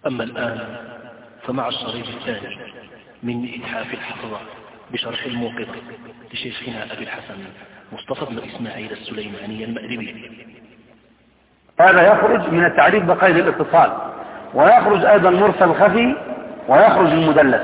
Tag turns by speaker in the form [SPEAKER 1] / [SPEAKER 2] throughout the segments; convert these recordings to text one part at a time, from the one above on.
[SPEAKER 1] أما الآن فمع الشريط الثاني من إتحاف الحفظة بشرح الموقظة لشيخنا أبي الحسن مصطفى بن إسماعيل السليماني المأربي.
[SPEAKER 2] هذا يخرج من التعريف بقيد الاتصال، ويخرج أيضا مرسل خفي، ويخرج المدلس.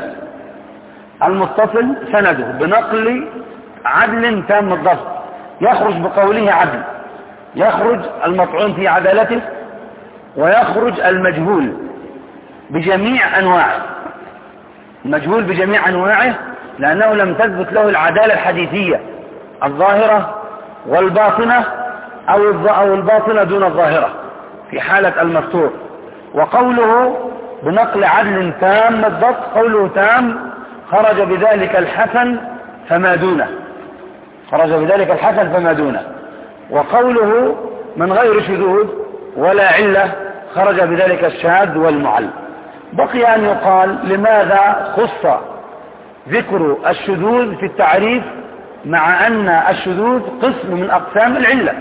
[SPEAKER 2] المتصل سنده بنقل عدل تام الضبط، يخرج بقوله عدل، يخرج المطعون في عدالته، ويخرج المجهول بجميع أنواعه، المجهول بجميع أنواعه لأنه لم تثبت له العدالة الحديثية الظاهرة والباطنة أو الباطنة دون الظاهرة في حالة المفتور. وقوله بنقل عدل تام الضبط، قوله تام خرج بذلك الحسن فما دونه، خرج بذلك الحسن فما دونه. وقوله من غير شذوذ ولا علة خرج بذلك الشاذ والمعل. بقي أن يقال لماذا خص ذكر الشذوذ في التعريف مع أن الشذوذ قسم من أقسام العلة،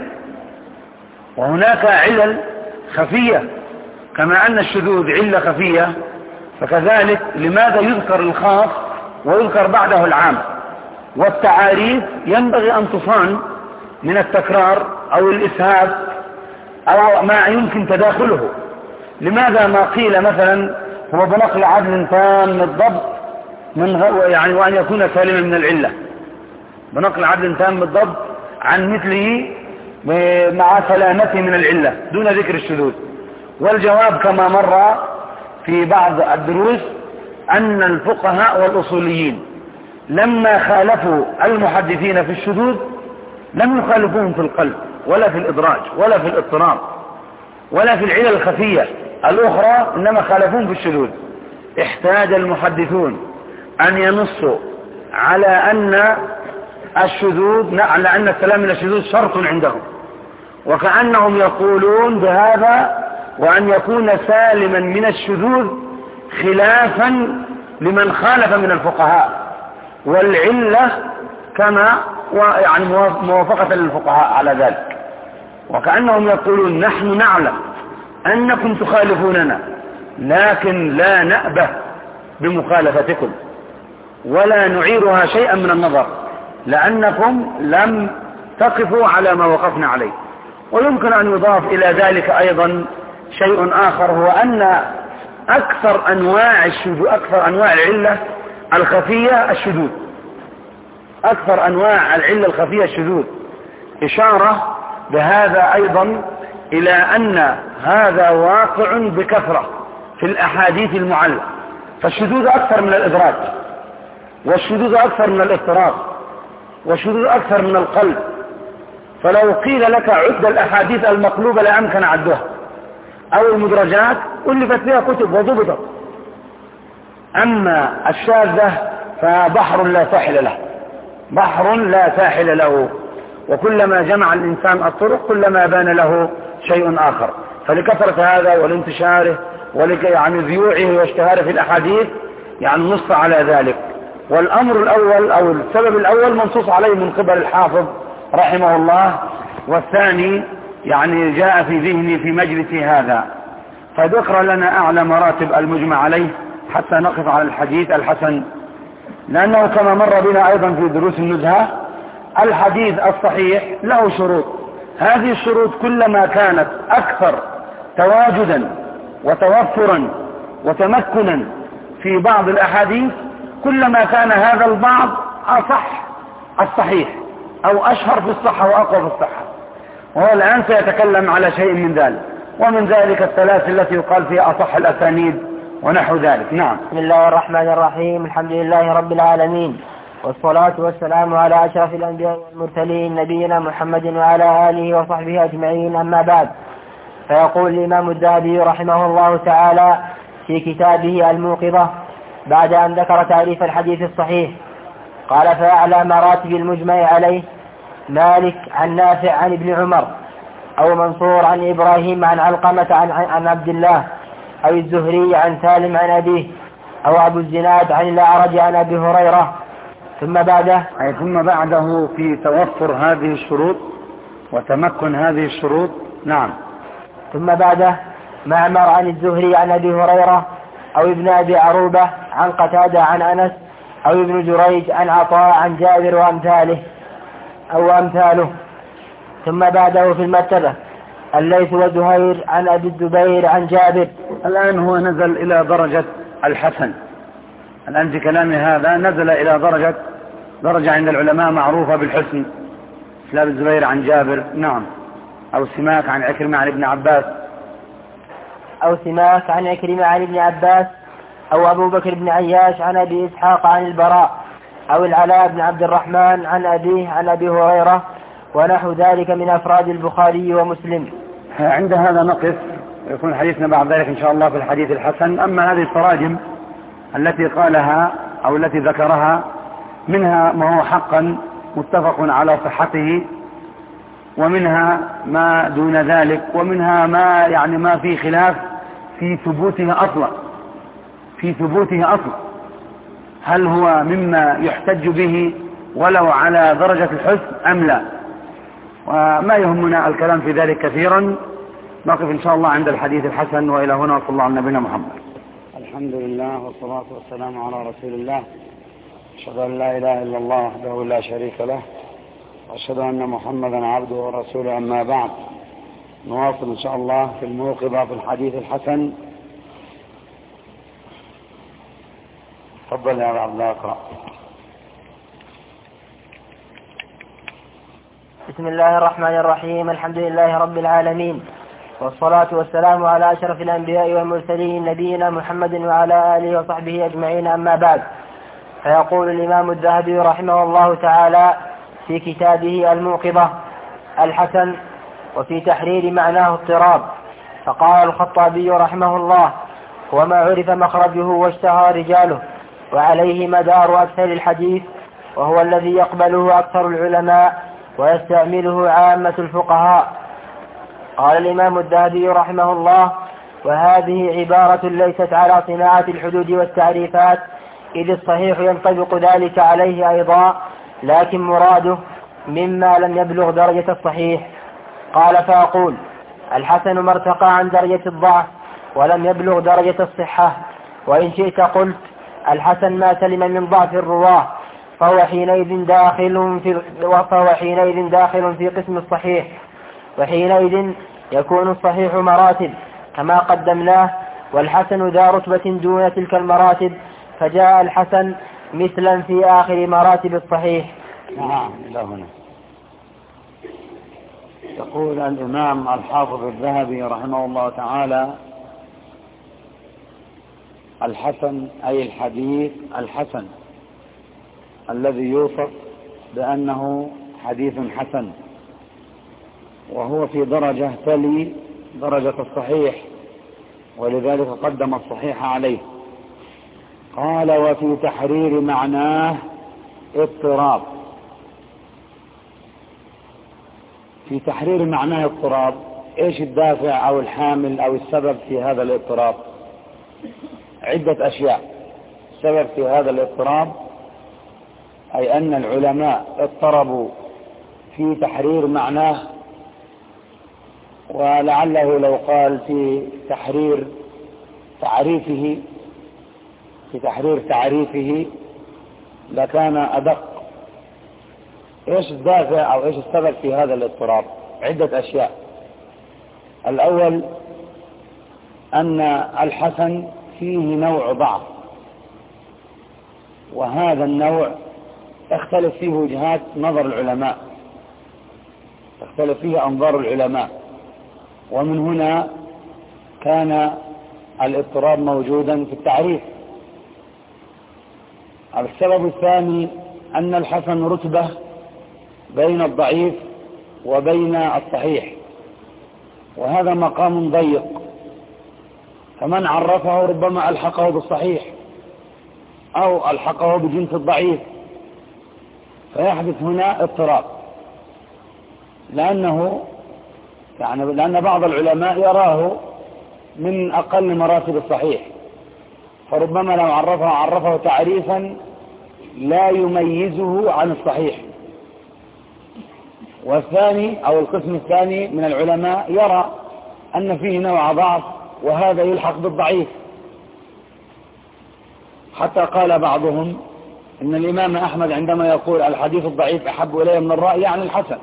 [SPEAKER 2] وهناك علل خفية كما أن الشذوذ علة خفية، فكذلك لماذا يذكر الخاص ويذكر بعده العام؟ والتعاريف ينبغي أن تصان من التكرار أو الإسهاب أو ما يمكن تداخله. لماذا ما قيل مثلا هو بنقل عدل تام الضبط يعني وأن يكون سالما من العلة، بنقل عدل تام الضبط عن مثله مع سلامته من العلة دون ذكر الشذوذ؟ والجواب كما مر في بعض الدروس أن الفقهاء والأصوليين لما خالفوا المحدثين في الشذوذ لم يخالفوهم في القلب ولا في الإدراج ولا في الاضطراب ولا في العلل الخفية الأخرى، إنما خالفوهم في الشذوذ. احتاج المحدثون أن ينصوا على أن الشذوذ، على أن السلام من الشذوذ شرط عندهم، وكأنهم يقولون بهذا وأن يكون سالما من الشذوذ خلافا لمن خالف من الفقهاء، والعلة كما يعني موافقة للفقهاء على ذلك. وكأنهم يقولون نحن نعلم أنكم تخالفوننا لكن لا نأبه بمخالفتكم ولا نعيرها شيئا من النظر لأنكم لم تقفوا على ما وقفنا عليه. ويمكن أن يضاف إلى ذلك أيضا شيء آخر، هو أن أكثر أنواع العلة الخفية الشذوذ، أكثر أنواع العلة الخفية الشذوذ، إشارة بهذا أيضا إلى أن هذا واقع بكثرة في الأحاديث المعلة. فالشذوذ أكثر من الإدراج، والشذوذ أكثر من الاضطراب، والشذوذ أكثر من القلب. فلو قيل لك عد الأحاديث المقلوبة لا أمكن عدها، أو المدرجات ألفت فيها كتب وضبطت. أما الشاذة فبحر لا ساحل له، بحر لا ساحل له، وكلما جمع الإنسان الطرق كلما بان له شيء آخر. فلكثرة هذا ولانتشاره يعني ذيوعه واشتهاره في الأحاديث يعني نص على ذلك. والأمر الأول أو السبب الأول منصوص عليه من قبل الحافظ رحمه الله، والثاني يعني جاء في ذهني في مجلس هذا. فذكر لنا أعلى مراتب المجمع عليه حتى نقف على الحديث الحسن، لأنه كما مر بنا أيضا في دروس النزهة الحديث الصحيح له شروط. هذه الشروط كلما كانت أكثر تواجدا وتوفرا وتمكنا في بعض الأحاديث كلما كان هذا البعض أصح الصحيح أو أشهر في الصحة وأقوى في الصحة. وهو الآن سيتكلم على شيء من ذلك، ومن ذلك الثلاث التي يقال فيها أصح الأسانيد ونحو ذلك. نعم.
[SPEAKER 3] بسم الله الرحمن الرحيم، الحمد لله رب العالمين، والصلاة والسلام على أشرف الأنبياء والمرسلين نبينا محمد وعلى آله وصحبه أجمعين. أما بعد، فيقول الإمام الذهبي رحمه الله تعالى في كتابه الموقظة بعد أن ذكر تعريف الحديث الصحيح قال: فأعلى مراتب المجمع عليه مالك عن نافع عن ابن عمر، أو منصور عن إبراهيم عن علقمة عن عبد الله، أو الزهري عن سالم عن أبيه، أو أبو الزناد عن الأعرج عن أبي هريرة. ثم بعده
[SPEAKER 2] في توفر هذه الشروط وتمكن هذه الشروط. نعم.
[SPEAKER 3] ثم بعده معمر عن الزهري عن أبي هريرة أو ابن أبي عروبة عن قتادة عن أنس أو ابن جريج عن عطاء عن جابر وأمثاله. ثم بعده في المرتبة الليث وزهير عن أبي الزبير عن جابر.
[SPEAKER 2] الآن هو نزل إلى درجة الحسن. الآن في كلام هذا نزل إلى درجة عند العلماء معروفة بالحسن، مثل أبي الزبير عن جابر. نعم. أو سماك عن عكرمة عن ابن عباس أو أبو بكر بن عياش عن أبي إسحاق عن البراء أو العلاء بن عبد الرحمن عن أبيه عن أبي هريرة ونحو ذلك من أفراد البخاري ومسلم. عند هذا نقف، يكون حديثنا بعد ذلك إن شاء الله في الحديث الحسن. أما هذه التراجم التي قالها أو التي ذكرها، منها ما هو حقا متفق على صحته، ومنها ما دون ذلك، ومنها ما في خلاف في ثبوته أصلا، هل هو مما يحتج به ولو على درجة الحسن أم لا. وما يهمنا الكلام في ذلك كثيرا. نقف إن شاء الله عند الحديث الحسن. وإلى هنا وصلى الله على نبينا محمد. الحمد لله والصلاة والسلام على رسول الله. أشهد أن لا إله إلا الله وحده لا شريك له، وأشهد أن محمدا عبده ورسوله. أما بعد، نواصل إن شاء الله في الموقظة في الحديث الحسن. تفضل يا عبد الله اقرأ.
[SPEAKER 3] بسم الله الرحمن الرحيم. الحمد لله رب العالمين، والصلاة والسلام على أشرف الأنبياء والمرسلين نبينا محمد وعلى آله وصحبه أجمعين. أما بعد، فيقول الإمام الذهبي رحمه الله تعالى في كتابه الموقظة الحسن وفي تحرير معناه اضطراب. فقال الخطابي رحمه الله: هو ما عرف مخرجه واشتهر رجاله وعليه مدار أكثر الحديث، وهو الذي يقبله أكثر العلماء ويستعمله عامة الفقهاء. قال الإمام الذهبي رحمه الله: وهذه عبارة ليست على صناعة الحدود والتعريفات، إذ الصحيح ينطبق ذلك عليه أيضا، لكن مراده مما لم يبلغ درجة الصحيح. قال: فأقول الحسن ما ارتقى عن درجة الضعف ولم يبلغ درجة الصحة. وإن شئت قلت الحسن ما سلم من ضعف الرواه، فهو حينئذ داخل في قسم الصحيح، وحينئذ يكون الصحيح مراتب كما قدمناه، والحسن ذا رتبة دون تلك المراتب، فجاء الحسن مثلا في آخر مراتب الصحيح.
[SPEAKER 2] نعم. إلى هنا يقول الإمام الحافظ الذهبي رحمه الله تعالى: الحسن أي الحديث الحسن الذي يوصف بأنه حديث حسن، وهو في درجة تلي درجة الصحيح، ولذلك قدم الصحيح عليه. قال: وفي تحرير معناه اضطراب. في تحرير معناه اضطراب، ايش الدافع او الحامل او السبب في هذا الاضطراب؟ عدة اشياء. السبب في هذا الاضطراب اي ان العلماء اضطربوا في تحرير معناه، ولعله لو قال في تحرير تعريفه لكان أدق. إيش الدافع أو إيش السبب في هذا الاضطراب؟ عدة أشياء. الأول أن الحسن فيه نوع ضعف، وهذا النوع تختلف فيه وجهات نظر العلماء، تختلف فيه أنظار العلماء، ومن هنا كان الاضطراب موجودا في التعريف. السبب الثاني أن الحسن رتبة بين الضعيف وبين الصحيح، وهذا مقام ضيق، فمن عرفه ربما ألحقه بالصحيح أو ألحقه بجنس الضعيف، فيحدث هنا اضطراب، لأن بعض العلماء يراه من أقل مراتب الصحيح، فربما لو عرفه تعريفا لا يميزه عن الصحيح. والثاني أو القسم الثاني من العلماء يرى أن فيه نوع ضعف وهذا يلحق بالضعيف، حتى قال بعضهم إن الإمام أحمد عندما يقول الحديث الضعيف أحب إليه من الرأي يعني الحسن.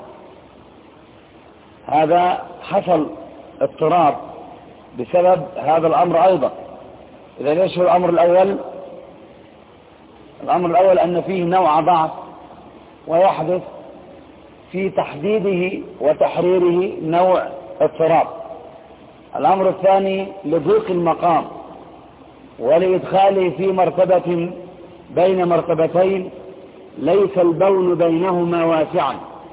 [SPEAKER 2] هذا حصل اضطراب بسبب هذا الأمر أيضا. إذا ليش هو الأمر الأول؟ الأمر الأول أن فيه نوع ضعف ويحدث في تحديده وتحريره نوع اضطراب. الأمر الثاني لضيق المقام ولإدخاله في مرتبة بين مرتبتين ليس البون بينهما واسعا،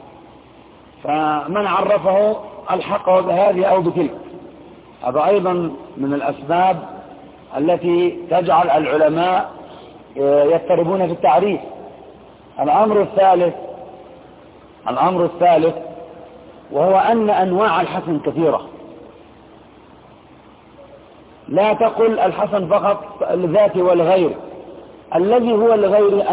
[SPEAKER 2] فمن عرفه الحقه بهذه أو بتلك. هذا أيضا من الأسباب التي تجعل العلماء يضطربون في التعريف. الأمر الثالث وهو أن أنواع الحسن كثيرة. لا تقل الحسن فقط الذاتي والغير، الذي هو الغير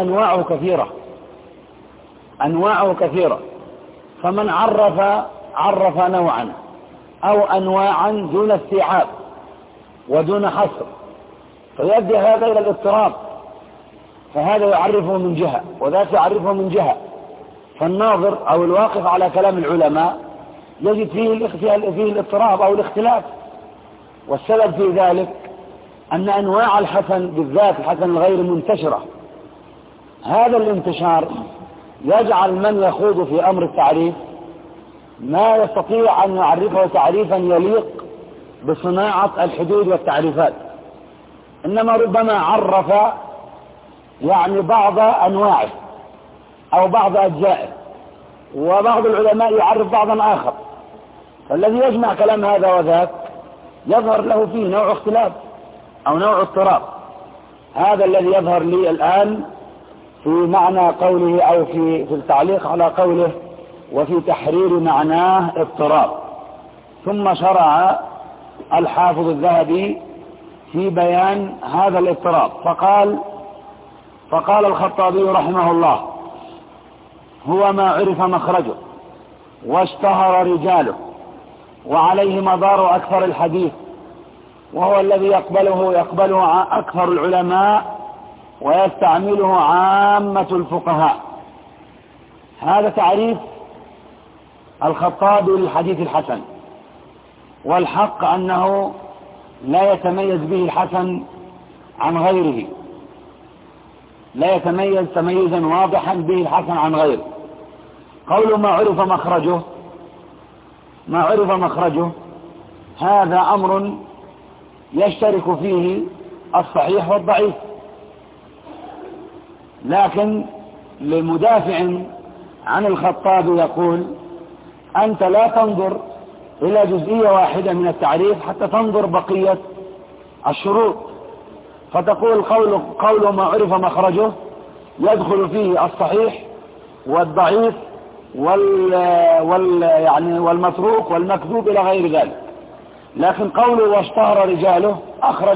[SPEAKER 2] أنواعه كثيرة. فمن عرف نوعا أو أنواعا دون استيعاب ودون حصر فيؤدي هذا إلى الاضطراب، فهذا يعرفه من جهة وذاك يعرفه من جهة، فالناظر أو الواقف على كلام العلماء يجد فيه الاضطراب أو الاختلاف. والسبب في ذلك أن أنواع الحسن بالذات الحسن الغير منتشرة. هذا الانتشار يجعل من يخوض في أمر التعريف ما يستطيع أن يعرفه تعريفا يليق بصناعة الحدود والتعريفات، إنما ربما عرف يعني بعض أنواعه أو بعض أجزائه، وبعض العلماء يعرف بعضا آخر، فالذي يجمع كلام هذا وذاك يظهر له فيه نوع اختلاف أو نوع اضطراب. هذا الذي يظهر لي الآن في معنى قوله أو في التعليق على قوله وفي تحرير معناه اضطراب. ثم شرع الحافظ الذهبي في بيان هذا الاضطراب فقال الخطابي رحمه الله: هو ما عرف مخرجه واشتهر رجاله وعليه مدار أكثر الحديث، وهو الذي يقبله أكثر العلماء ويستعمله عامة الفقهاء. هذا تعريف الخطابي للحديث الحسن، والحق أنه لا يتميز به الحسن عن غيره، لا يتميز تميزا واضحا به الحسن عن غيره. قول ما عرف مخرجه هذا أمر يشترك فيه الصحيح والضعيف، لكن لمدافع عن الخطاب يقول: أنت لا تنظر إلى جزئية واحدة من التعريف حتى تنظر بقية الشروط، فتقول قول ما عرف مخرجه يدخل فيه الصحيح والضعيف والمتروك والمكذوب إلى غير ذلك. لكن قوله واشتهر رجاله أخرج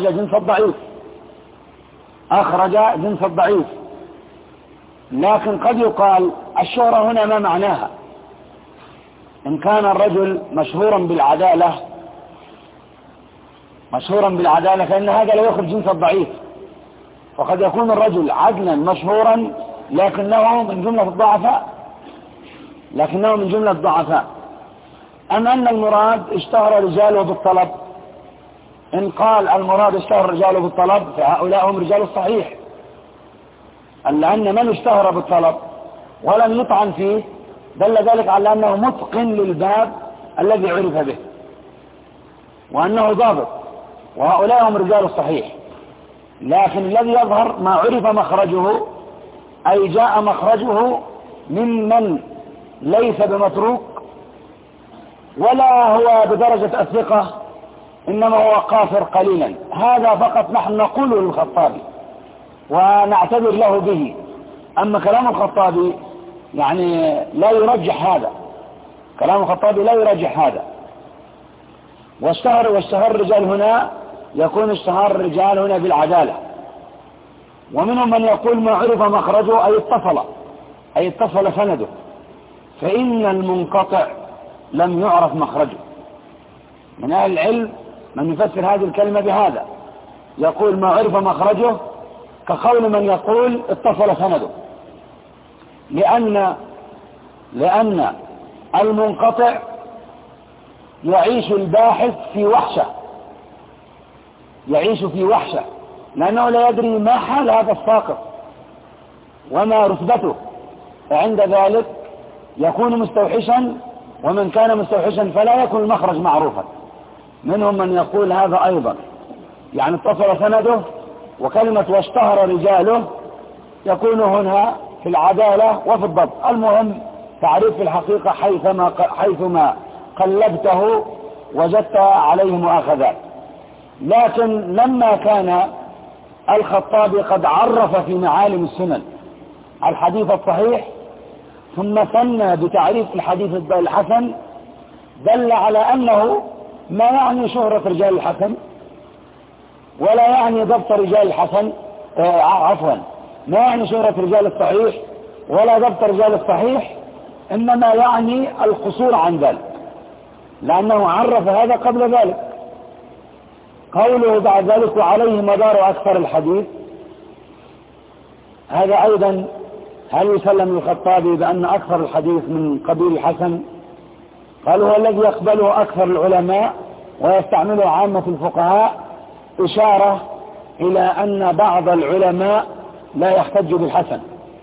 [SPEAKER 2] جنس الضعيف. لكن قد يقال الشهرة هنا ما معناها. إن كان الرجل مشهورا بالعدالة فإن هذا لا يخرج جنس الضعيف، وقد يكون الرجل عدلا مشهورا لكنه من جملة الضعفاء. أم أن المراد اشتهر رجاله بالطلب؟ إن قال المراد اشتهر رجاله بالطلب فهؤلاء هم رجال الصحيح، لأن من اشتهر بالطلب ولم يطعن فيه دل ذلك على أنه متقن للباب الذي عرف به وأنه ضابط، وهؤلاء هم رجال الصحيح. لكن الذي يظهر ما عرف مخرجه، أي جاء مخرجه ممن ليس بمتروك ولا هو بدرجة الثقة، إنما هو قاصر قليلا. هذا فقط نحن نقوله للخطابي ونعتذر له به. أما كلام الخطابي يعني لا يرجح هذا، كلام الخطابي لا يرجح هذا. واشتهر الرجال هنا يكون اشتهار الرجال هنا بالعدالة. ومنهم من يقول ما عرف مخرجه أي اتصل سنده، فإن المنقطع لم يعرف مخرجه. من أهل العلم من يفسر هذه الكلمة بهذا، يقول ما عرف مخرجه كقول من يقول اتصل سنده، لأن المنقطع يعيش الباحث في وحشة، يعيش في وحشة، لأنه لا يدري ما حال هذا الساقط وما رتبته، فعند ذلك يكون مستوحشا، ومن كان مستوحشا فلا يكون المخرج معروفا. منهم من يقول هذا أيضا، يعني اتصل سنده وكلمة واشتهر رجاله يكون هنا في العدالة وفي الضبط. المهم تعريف في الحقيقة حيثما قلبته وجدت عليه مؤاخذات. لكن لما كان الخطابي قد عرف في معالم السنن الحديث الصحيح ثم ثنى بتعريف الحديث الحسن، دل على أنه ما يعني شهرة رجال الحسن ولا يعني ضبط رجال الحسن، ما يعني شهرة رجال الصحيح ولا ضبط رجال الصحيح، إنما يعني القصور عن ذلك، لأنه عرف هذا قبل ذلك. قوله بعد ذلك وعليه مدار أكثر الحديث، هذا أيضا هل يسلم الخطابي بأن أكثر الحديث من قبيل الحسن؟ قال هو الذي يقبله أكثر العلماء ويستعمله عامة الفقهاء، إشارة إلى أن بعض العلماء لا يحتج بالحسن،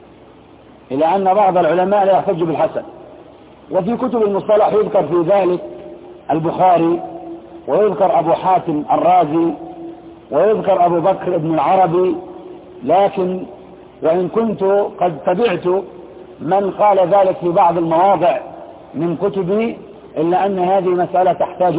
[SPEAKER 2] وفي كتب المصطلح يذكر في ذلك البخاري، ويذكر أبو حاتم الرازي، ويذكر أبو بكر ابن العربي. لكن وإن كنت قد تبعت من قال ذلك في بعض المواضع من كتبي، إلا أن هذه مسألة تحتاج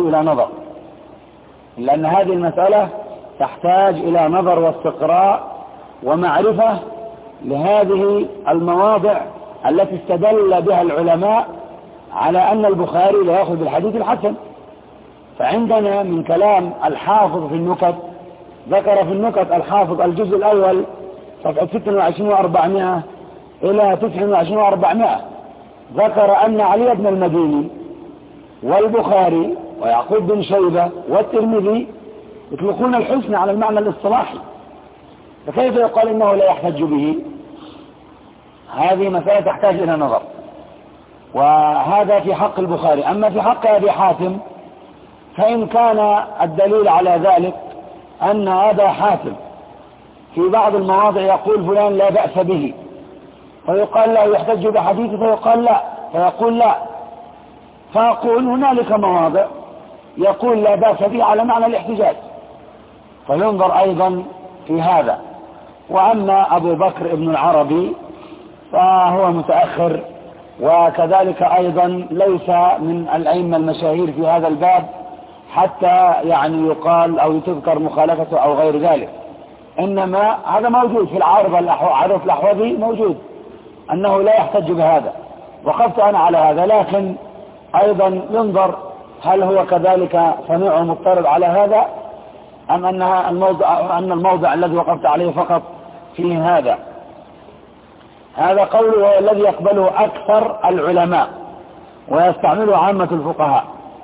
[SPEAKER 2] إلى نظر واستقراء ومعرفة لهذه المواضع التي استدل بها العلماء على أن البخاري لا يأخذ بالحديث الحسن. فعندنا من كلام الحافظ في النكت، ذكر في النكت الحافظ الجزء الأول صفحة 26 و400 إلى 29 و400، ذكر أن علي بن المديني والبخاري ويعقوب بن شيبة والترمذي يطلقون الحسن على المعنى الاصطلاحي، فكيف يقال إنه لا يحتج به؟ هذه مسألة تحتاج إلى نظر، وهذا في حق البخاري. أما في حق أبي حاتم فإن كان الدليل على ذلك أن أبا حاتم في بعض المواضع يقول فلان لا بأس به، فيقال لا يحتج بحديثه، فيقال لا، فيقول لا، فأقول هنالك مواضع يقول لا بأس به على معنى الاحتجاج، فينظر أيضا في هذا. وأما أبو بكر ابن العربي فهو متأخر، وكذلك أيضا ليس من الأئمة المشاهير في هذا الباب حتى يعني يقال أو تذكر مخالفته أو غير ذلك، إنما هذا موجود في عارف الأحوذي، موجود أنه لا يحتج بهذا، وقفت أنا على هذا. لكن أيضا ينظر هل هو كذلك سميع مضطرب على هذا، أم أن الموضع الذي وقفت عليه فقط فيه هذا. هذا قوله الذي يقبله أكثر العلماء ويستعمله عامة الفقهاء.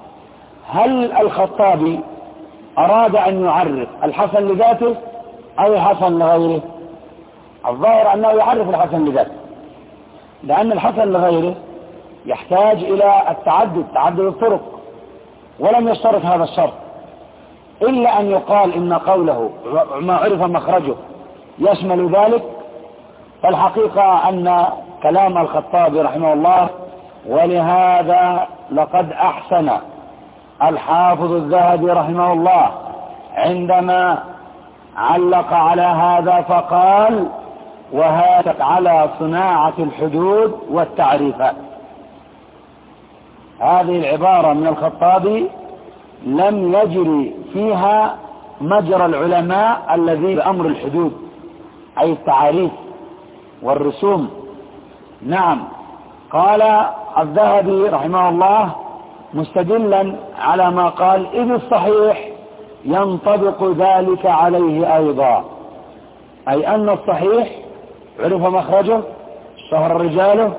[SPEAKER 2] هل الخطابي أراد أن يعرف الحسن لذاته أو الحسن لغيره؟ الظاهر أنه يعرف الحسن لذاته، لأن الحسن لغيره يحتاج إلى تعدد الطرق، ولم يشترط هذا الشرط، إلا أن يقال إن قوله ما عرف مخرجه يشمل ذلك. فالحقيقة أن كلام الخطابي رحمه الله، ولهذا لقد أحسن الحافظ الذهبي رحمه الله عندما علق على هذا فقال وهذا على صناعة الحدود والتعريفات. هذه العبارة من الخطابي لم يجري فيها مجرى العلماء الذي بأمر الحدود، أي التعريف والرسوم. نعم، قال الذهبي رحمه الله مستدلا على ما قال إذ الصحيح ينطبق ذلك عليه أيضا، أي أن الصحيح عرف مخرجه، شهر رجاله،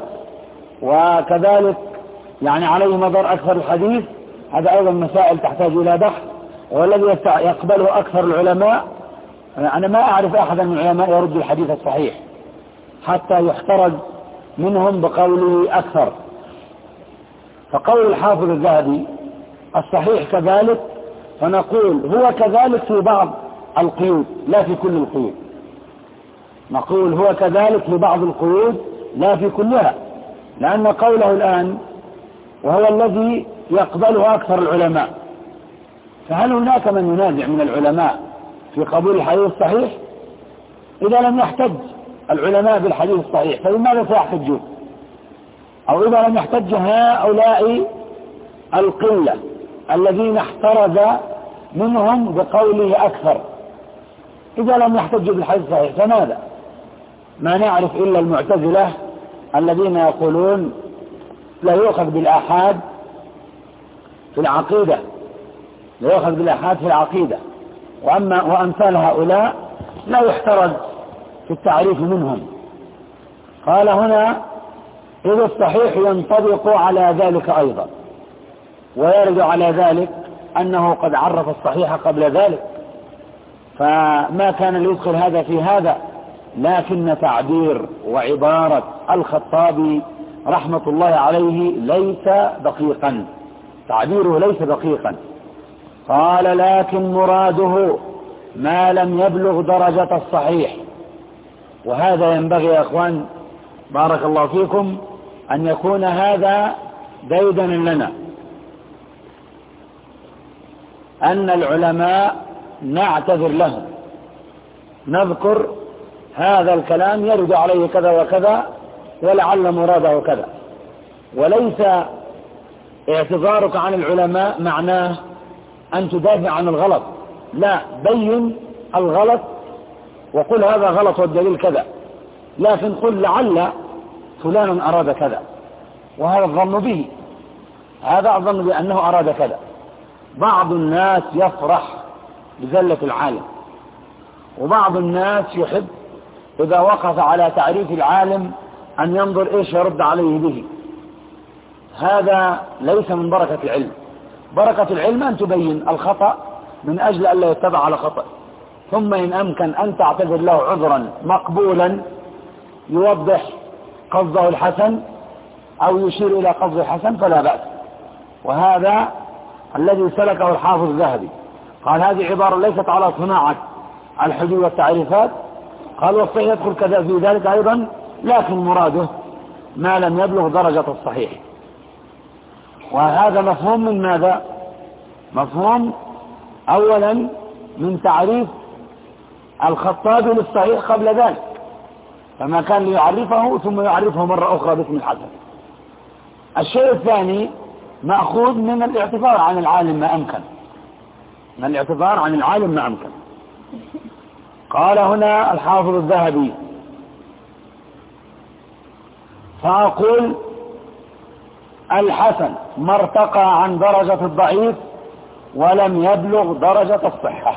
[SPEAKER 2] وكذلك يعني عليه مدار أكثر الحديث. هذا أيضا مسائل تحتاج إلى بحث، والذي يقبله أكثر العلماء. أنا ما أعرف أحدا من العلماء يرد الحديث الصحيح حتى يحترز منهم بقوله أكثر. فقول الحافظ الذهبي الصحيح كذلك، فنقول هو كذلك في بعض القيود لا في كل القيود. نقول هو كذلك في بعض القيود لا في كلها، لأن قوله الآن وهو الذي يقبله أكثر العلماء، فهل هناك من ينازع من العلماء في قبول الحديث الصحيح؟ إذا لم يحتج العلماء بالحديث الصحيح فلماذا سيحتجون؟ أو إذا لم يحتج هؤلاء القلة الذين احترز منهم بقوله أكثر، إذا لم يحتجوا بالحديث الصحيح فماذا؟ ما نعرف إلا المعتزلة الذين يقولون لا يؤخذ بالآحاد في العقيدة، لا يؤخذ بالآحاد في العقيدة، وأمثال هؤلاء لا يحترز في التعريف منهم. قال هنا إذ الصحيح ينطبق على ذلك أيضا، ويرد على ذلك أنه قد عرف الصحيح قبل ذلك، فما كان ليدخل هذا في هذا، لكن تعبير وعبارة الخطابي رحمة الله عليه ليس دقيقا، تعبيره ليس دقيقا. قال لكن مراده ما لم يبلغ درجة الصحيح. وهذا ينبغي يا أخوان بارك الله فيكم أن يكون هذا ديدنا لنا، أن العلماء نعتذر لهم، نذكر هذا الكلام يرد عليه كذا وكذا ولعل مراده كذا، وليس اعتذارك عن العلماء معناه أن تدافع عن الغلط، لا، بين الغلط وقل هذا غلط والدليل كذا، لكن قل لعل فلانا أراد كذا، وهذا الظن به، هذا الظن بأنه أراد كذا. بعض الناس يفرح بزلة العالم، وبعض الناس يحب إذا وقف على تعريف العالم أن ينظر إيش يرد عليه به. هذا ليس من بركة العلم. بركة العلم أن تبين الخطأ من أجل أن لا يتبع على خطأ، ثم إن أمكن أن تعتذر له عذرا مقبولا يوضح قصده الحسن أو يشير إلى قصد الحسن فلا بأس. وهذا الذي سلكه الحافظ الذهبي، قال هذه عبارة ليست على صناعة الحدود والتعريفات، قال والصحيح يدخل كذا في ذلك أيضا، لكن مراده ما لم يبلغ درجة الصحيح. وهذا مفهوم من ماذا؟ مفهوم أولا من تعريف الخطابي للصحيح قبل ذلك، فما كان ليعرفه ثم يعرفه مرة أخرى باسم الحسن. الشيء الثاني مأخوذ من الاعتذار عن العالم ما أمكن، من الاعتذار عن العالم ما أمكن. قال هنا الحافظ الذهبي فأقول الحسن ما ارتقى عن درجة الضعيف ولم يبلغ درجة الصحة.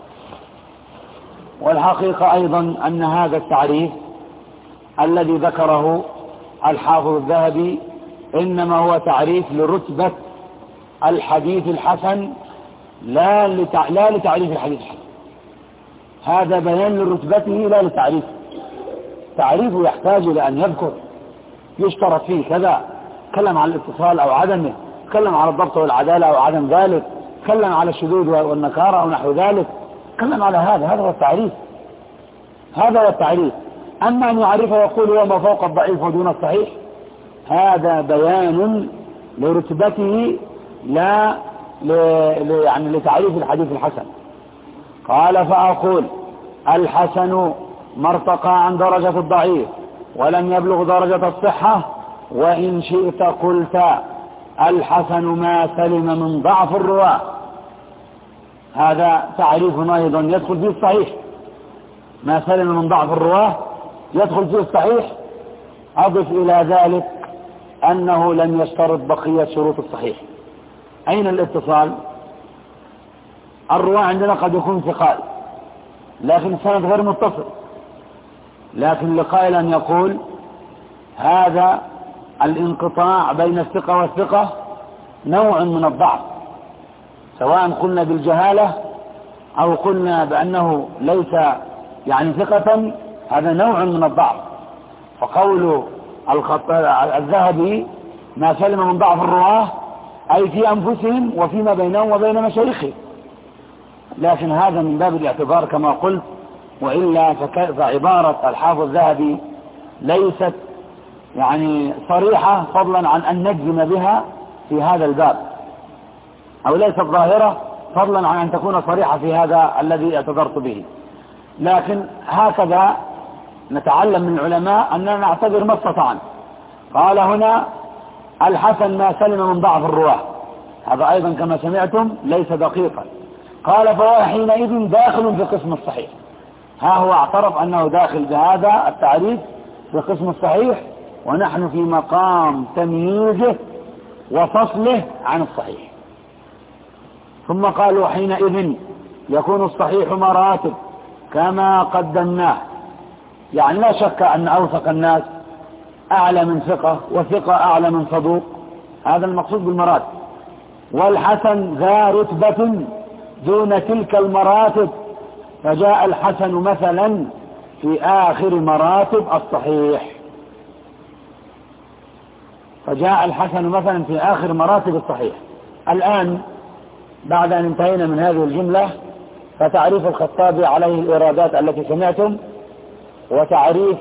[SPEAKER 2] والحقيقة أيضا أن هذا التعريف الذي ذكره الحافظ الذهبي إنما هو تعريف لرتبة الحديث الحسن لا لتعريف الحديث الحسن. هذا بيان لرتبته لا لتعريفه. تعريفه يحتاج إلى أن يذكر يشترط فيه كذا، تكلم عن الاتصال أو عدمه، تكلم على الضبط والعدالة أو عدم ذلك، تكلم على الشذوذ والنكارة أو نحو ذلك، تكلم على هذا هو التعريف، هذا هو التعريف. أما أن يعرفه ويقول هو ما فوق الضعيف ودون الصحيح، هذا بيان لرتبته لا يعني لتعريف الحديث الحسن. قال فأقول الحسن ما ارتقى عن درجة الضعيف ولم يبلغ درجة الصحة، وإن شئت قلت الحسن ما سلم من ضعف الرواة. هذا تعريف أيضا يدخل فيه الصحيح، ما سلم من ضعف الرواة يدخل فيه الصحيح. أضف إلى ذلك أنه لم يشترط بقية شروط الصحيح. أين الاتصال؟ الرواة عندنا قد يكون ثقال لكن سند غير متصل، لكن لقائل أن يقول هذا الانقطاع بين الثقة والثقة نوع من الضعف، سواء قلنا بالجهالة أو قلنا بأنه ليس يعني ثقة، هذا نوع من الضعف. فقول الذهبي ما سلم من ضعف الرواة أي في أنفسهم وفيما بينهم وبين مشايخهم، لكن هذا من باب الاعتبار كما قلت، وإلا فعبارة الحافظ الذهبي ليست يعني صريحة فضلا عن أن نجزم بها في هذا الباب، أو ليست ظاهرة فضلا عن أن تكون صريحة في هذا الذي اعتذرت به. لكن هكذا نتعلم من العلماء أننا نعتبر ما استطعنا. قال هنا الحسن ما سلم من ضعف الرواه، هذا أيضا كما سمعتم ليس دقيقا. قال فهو حينئذ داخل في قسم الصحيح. ها هو اعترف أنه داخل بهذا التعريف في قسم الصحيح، ونحن في مقام تمييزه وفصله عن الصحيح. ثم قالوا حينئذ يكون الصحيح مراتب كما قدمناه، يعني لا شك أن أوثق الناس أعلى من ثقة، وثقة أعلى من صدوق، هذا المقصود بالمراتب. والحسن ذا رتبة دون تلك المراتب، فجاء الحسن مثلا في آخر مراتب الصحيح. فجاء الحسن مثلا في آخر مراتب الصحيح. الآن بعد أن انتهينا من هذه الجملة فتعريف الخطابي عليه الإرادات التي سمعتم، وتعريف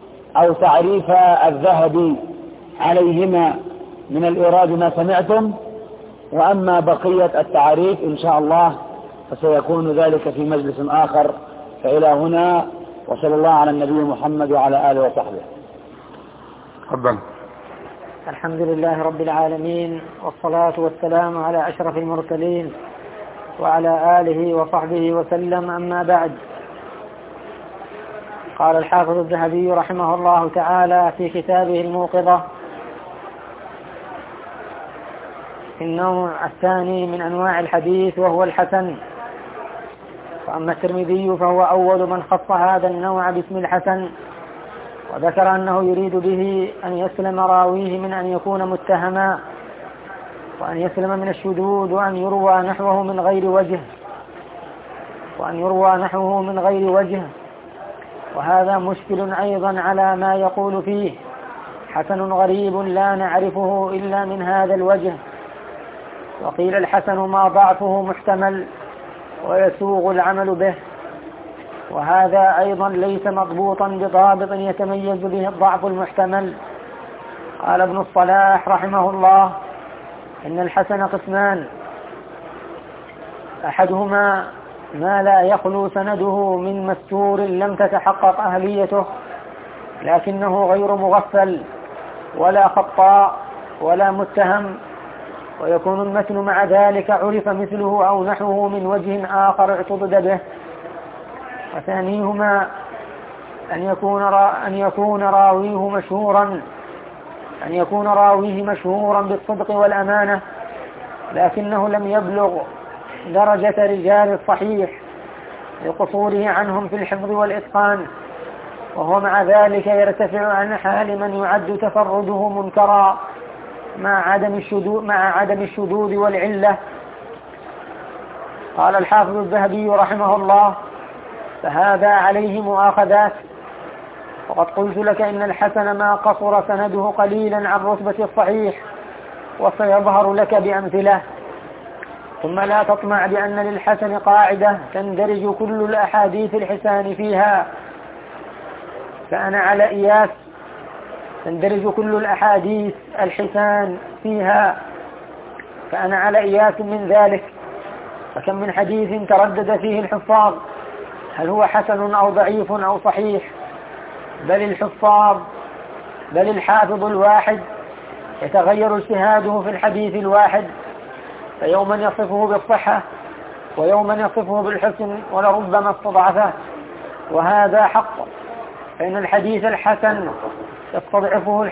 [SPEAKER 2] الذهبي عليهما من الإيراد ما سمعتم. وأما بقية التعريف إن شاء الله فسيكون ذلك في مجلس آخر. فإلى هنا، وصلى الله على النبي محمد وعلى آله وصحبه. تفضل.
[SPEAKER 3] الحمد لله رب العالمين، والصلاة والسلام على أشرف المرسلين وعلى آله وصحبه وسلم. أما بعد، قال الحافظ الذهبي رحمه الله تعالى في كتابه الموقظة في النوع الثاني من أنواع الحديث وهو الحسن. وأما الترمذي فهو أول من خص هذا النوع باسم الحسن، وذكر أنه يريد به أن يسلم راويه من أن يكون متهما، وأن يسلم من الشذوذ، وأن يروى نحوه من غير وجه، وهذا مشكل أيضا على ما يقول فيه حسن غريب لا نعرفه إلا من هذا الوجه. وقيل الحسن ما ضعفه محتمل ويسوغ العمل به، وهذا أيضا ليس مضبوطا بضابط يتميز به الضعف المحتمل. قال ابن الصلاح رحمه الله إن الحسن قسمان: أحدهما ما لا يخلو سنده من مستور لم تتحقق أهليته لكنه غير مغفل ولا خطاء ولا متهم، ويكون المتن مع ذلك عرف مثله أو نحوه من وجه آخر اعتضد به. وثانيهما أن يكون راويه مشهورا بالصدق والأمانة لكنه لم يبلغ درجة رجال الصحيح لقصوره عنهم في الحفظ والإتقان، وهو مع ذلك يرتفع عن حال من يعد تفرده منكرا مع عدم الشذوذ والعلة. قال الحافظ الذهبي رحمه الله: فهذا عليه مؤاخذات. وقد قلت لك إن الحسن ما قصر سنده قليلا عن رتبة الصحيح، وسيظهر لك بأمثلة. ثم لا تطمع بأن للحسن قاعدة تندرج كل الأحاديث الحسان فيها، فأنا على إياس من ذلك. فكم من حديث تردد فيه الحفاظ هل هو حسن أو ضعيف أو صحيح، بل الحافظ الواحد يتغير اجتهاده في الحديث الواحد، فيوما يصفه بالصحة ويوما يصفه بالحسن ولربما استضعفه، وهذا حق. فإن الحديث الحسن يستضعفه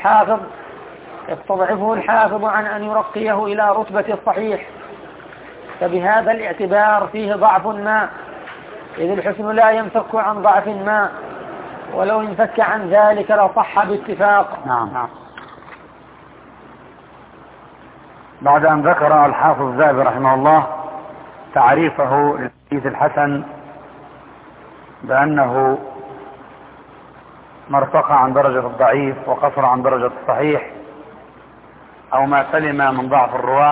[SPEAKER 3] الحافظ عن أن يرقيه إلى رتبة الصحيح، فبهذا الاعتبار فيه ضعف ما، إذ الحسن لا ينفك عن ضعف ما، ولو انفك عن ذلك لصح باتفاق.
[SPEAKER 2] نعم. بعد أن ذكر الحافظ الذهبي رحمه الله تعريفه للحديث الحسن بأنه ما ارتقى عن درجة الضعيف وقصر عن درجة الصحيح أو ما سلم من ضعف الرواه.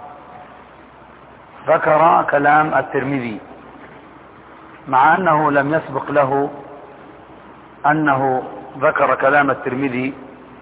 [SPEAKER 2] ذكر كلام الترمذي مع أنه لم يسبق له أنه ذكر كلام الترمذي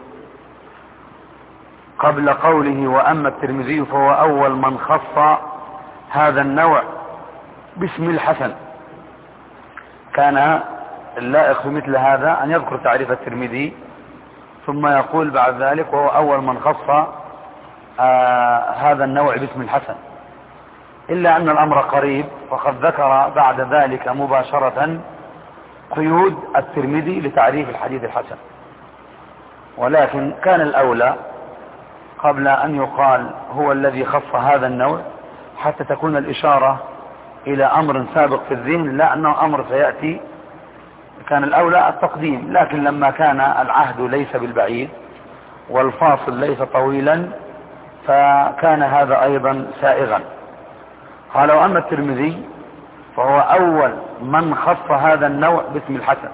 [SPEAKER 2] قبل قوله وأما الترمذي فهو أول من خص هذا النوع باسم الحسن. كان اللائق في مثل هذا أن يذكر تعريف الترمذي ثم يقول بعد ذلك وهو أول من خص هذا النوع باسم الحسن، إلا أن الأمر قريب، وقد ذكر بعد ذلك مباشرة قيود الترمذي لتعريف الحديث الحسن. ولكن كان الأولى قبل أن يقال هو الذي خص هذا النوع حتى تكون الإشارة إلى أمر سابق في الذهن، لا أنه أمر سيأتي، كان الأولى التقديم. لكن لما كان العهد ليس بالبعيد والفاصل ليس طويلا فكان هذا أيضا سائغا. قال وأما الترمذي فهو أول من خص هذا النوع باسم الحسن،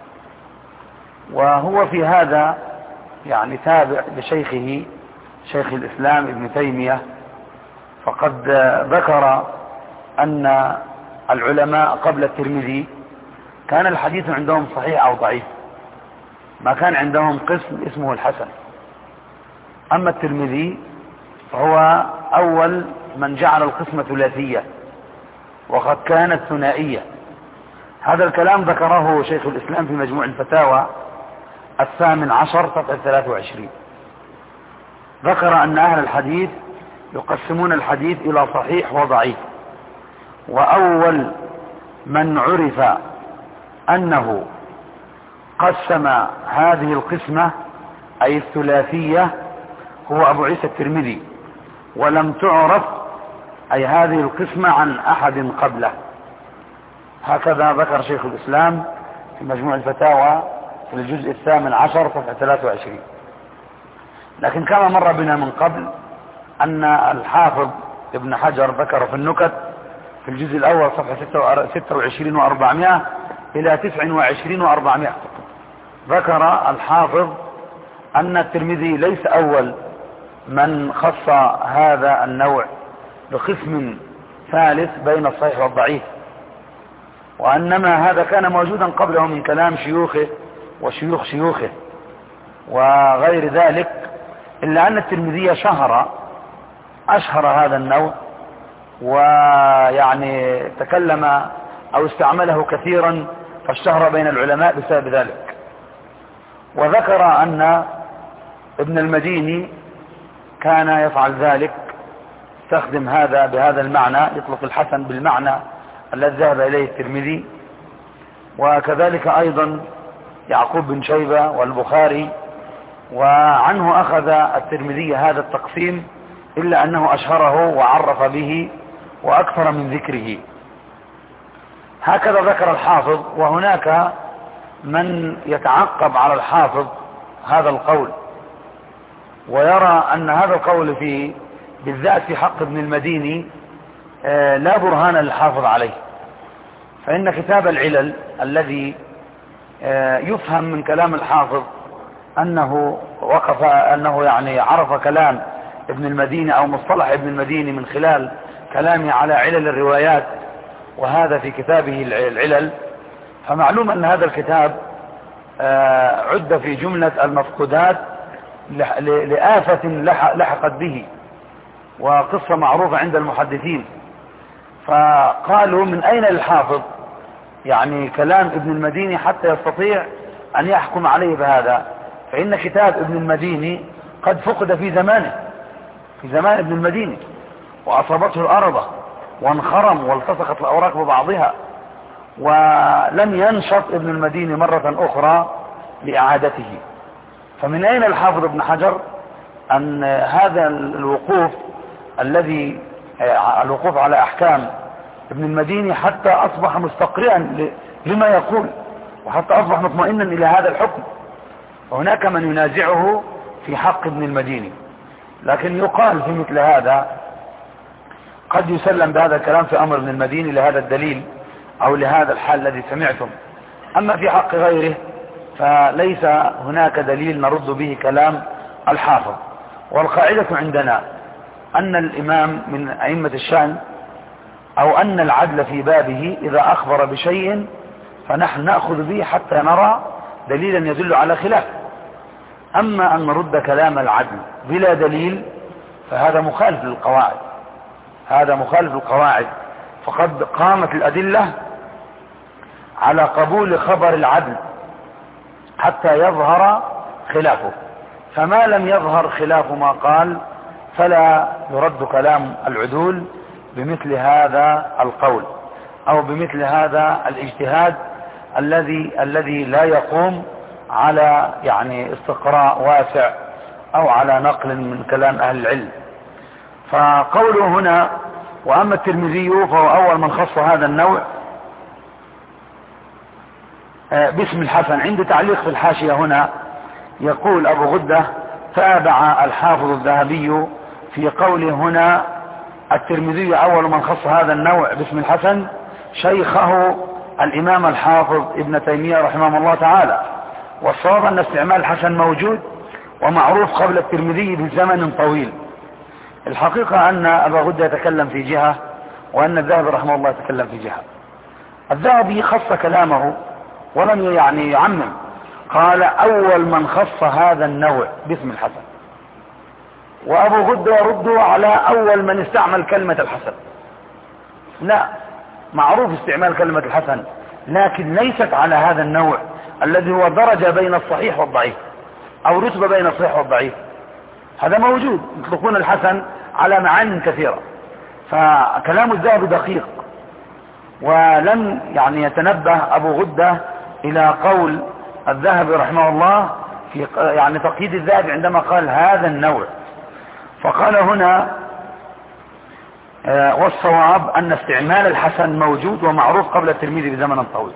[SPEAKER 2] وهو في هذا يعني تابع لشيخه شيخ الإسلام ابن تيمية، فقد ذكر أن العلماء قبل الترمذي كان الحديث عندهم صحيح أو ضعيف، ما كان عندهم قسم اسمه الحسن. أما الترمذي فهو أول من جعل القسمة ثلاثية وقد كانت ثنائية. هذا الكلام ذكره شيخ الإسلام في مجموع الفتاوى 18 صفحة 23. ذكر أن أهل الحديث يقسمون الحديث إلى صحيح وضعيف، وأول من عرف أنه قسم هذه القسمة أي الثلاثية هو أبو عيسى الترمذي، ولم تعرف أي هذه القسمة عن أحد قبله. هكذا ذكر شيخ الإسلام في مجموع الفتاوى في الجزء 18 صفحة 23. لكن كما مر بنا من قبل أن الحافظ ابن حجر ذكر في النكت في الجزء الأول صفحة 26 و400 إلى 29 و400 ذكر الحافظ أن الترمذي ليس أول من خص هذا النوع بقسم ثالث بين الصحيح والضعيف، وأنما هذا كان موجودا قبله من كلام شيوخه وشيوخ شيوخه وغير ذلك، إلا أن الترمذي أشهر هذا النوع، ويعني تكلم أو استعمله كثيرا فاشتهر بين العلماء بسبب ذلك. وذكر أن ابن المديني كان يفعل ذلك، يستخدم هذا بهذا المعنى، يطلق الحسن بالمعنى الذي ذهب إليه الترمذي، وكذلك أيضا يعقوب بن شيبة والبخاري، وعنه أخذ الترمذي هذا التقسيم، إلا أنه أشهره وعرف به وأكثر من ذكره. هكذا ذكر الحافظ. وهناك من يتعقب على الحافظ هذا القول ويرى أن هذا القول بالذات في حق ابن المديني لا برهان للحافظ عليه، فإن كتاب العلل الذي يفهم من كلام الحافظ أنه يعني عرف كلام ابن المديني أو مصطلح ابن المديني من خلال كلامه على علل الروايات، وهذا في كتابه العلل، فمعلوم أن هذا الكتاب عد في جملة المفقودات لآفة لحقت به، وقصة معروفة عند المحدثين. فقالوا من أين الحافظ يعني كلام ابن المديني حتى يستطيع أن يحكم عليه بهذا؟ فإن كتاب ابن المديني قد فقد في زمانه، في زمان ابن المديني، وأصابته الأرض وانخرم والتصقت الأوراق ببعضها، ولم ينشط ابن المديني مرة أخرى لإعادته. فمن أين الحافظ ابن حجر أن هذا الوقوف على أحكام ابن المديني حتى أصبح مستقرئا لما يقول، وحتى أصبح مطمئنا إلى هذا الحكم؟ وهناك من ينازعه في حق ابن المديني. لكن يقال في مثل هذا قد يسلم بهذا الكلام في أمر من المديني لهذا الدليل أو لهذا الحال الذي سمعتم. أما في حق غيره فليس هناك دليل نرد به كلام الحافظ. والقاعدة عندنا أن الإمام من أئمة الشأن أو أن العدل في بابه إذا أخبر بشيء فنحن نأخذ به حتى نرى دليلا يدل على خلاف. أما أن نرد كلام العدل بلا دليل فهذا مخالف للقواعد، هذا مخالف للقواعد. فقد قامت الأدلة على قبول خبر العدل حتى يظهر خلافه، فما لم يظهر خلاف ما قال فلا يرد كلام العدول بمثل هذا القول أو بمثل هذا الاجتهاد الذي لا يقوم على يعني استقراء واسع أو على نقل من كلام أهل العلم. فقوله هنا وأما الترمذي فهو أول من خص هذا النوع باسم الحسن. عند تعليق في الحاشية هنا يقول أبو غدة تابع الحافظ الذهبي في قوله هنا الترمذي أول من خص هذا النوع باسم الحسن شيخه الإمام الحافظ ابن تيمية رحمه الله تعالى. والصواب أن استعمال الحسن موجود ومعروف قبل الترمذي بزمن طويل. الحقيقة أن أبا غدة يتكلم في جهة وأن الذهبي رحمه الله يتكلم في جهة. الذهبي خص كلامه ولم يعني يعمم، قال أول من خص هذا النوع باسم الحسن، وأبو غدة يرد على أول من استعمل كلمة الحسن. لا، معروف استعمال كلمة الحسن لكن ليست على هذا النوع الذي هو درجة بين الصحيح والضعيف أو رتبة بين الصحيح والضعيف. هذا موجود، يطلقون الحسن على معان كثيرة. فكلام الذهبي دقيق، ولم يعني يتنبه أبو غدة إلى قول الذهبي رحمه الله في يعني تقييد الذهبي عندما قال هذا النوع. فقال هنا والصواب أن استعمال الحسن موجود ومعروف قبل الترمذي بزمن طويل.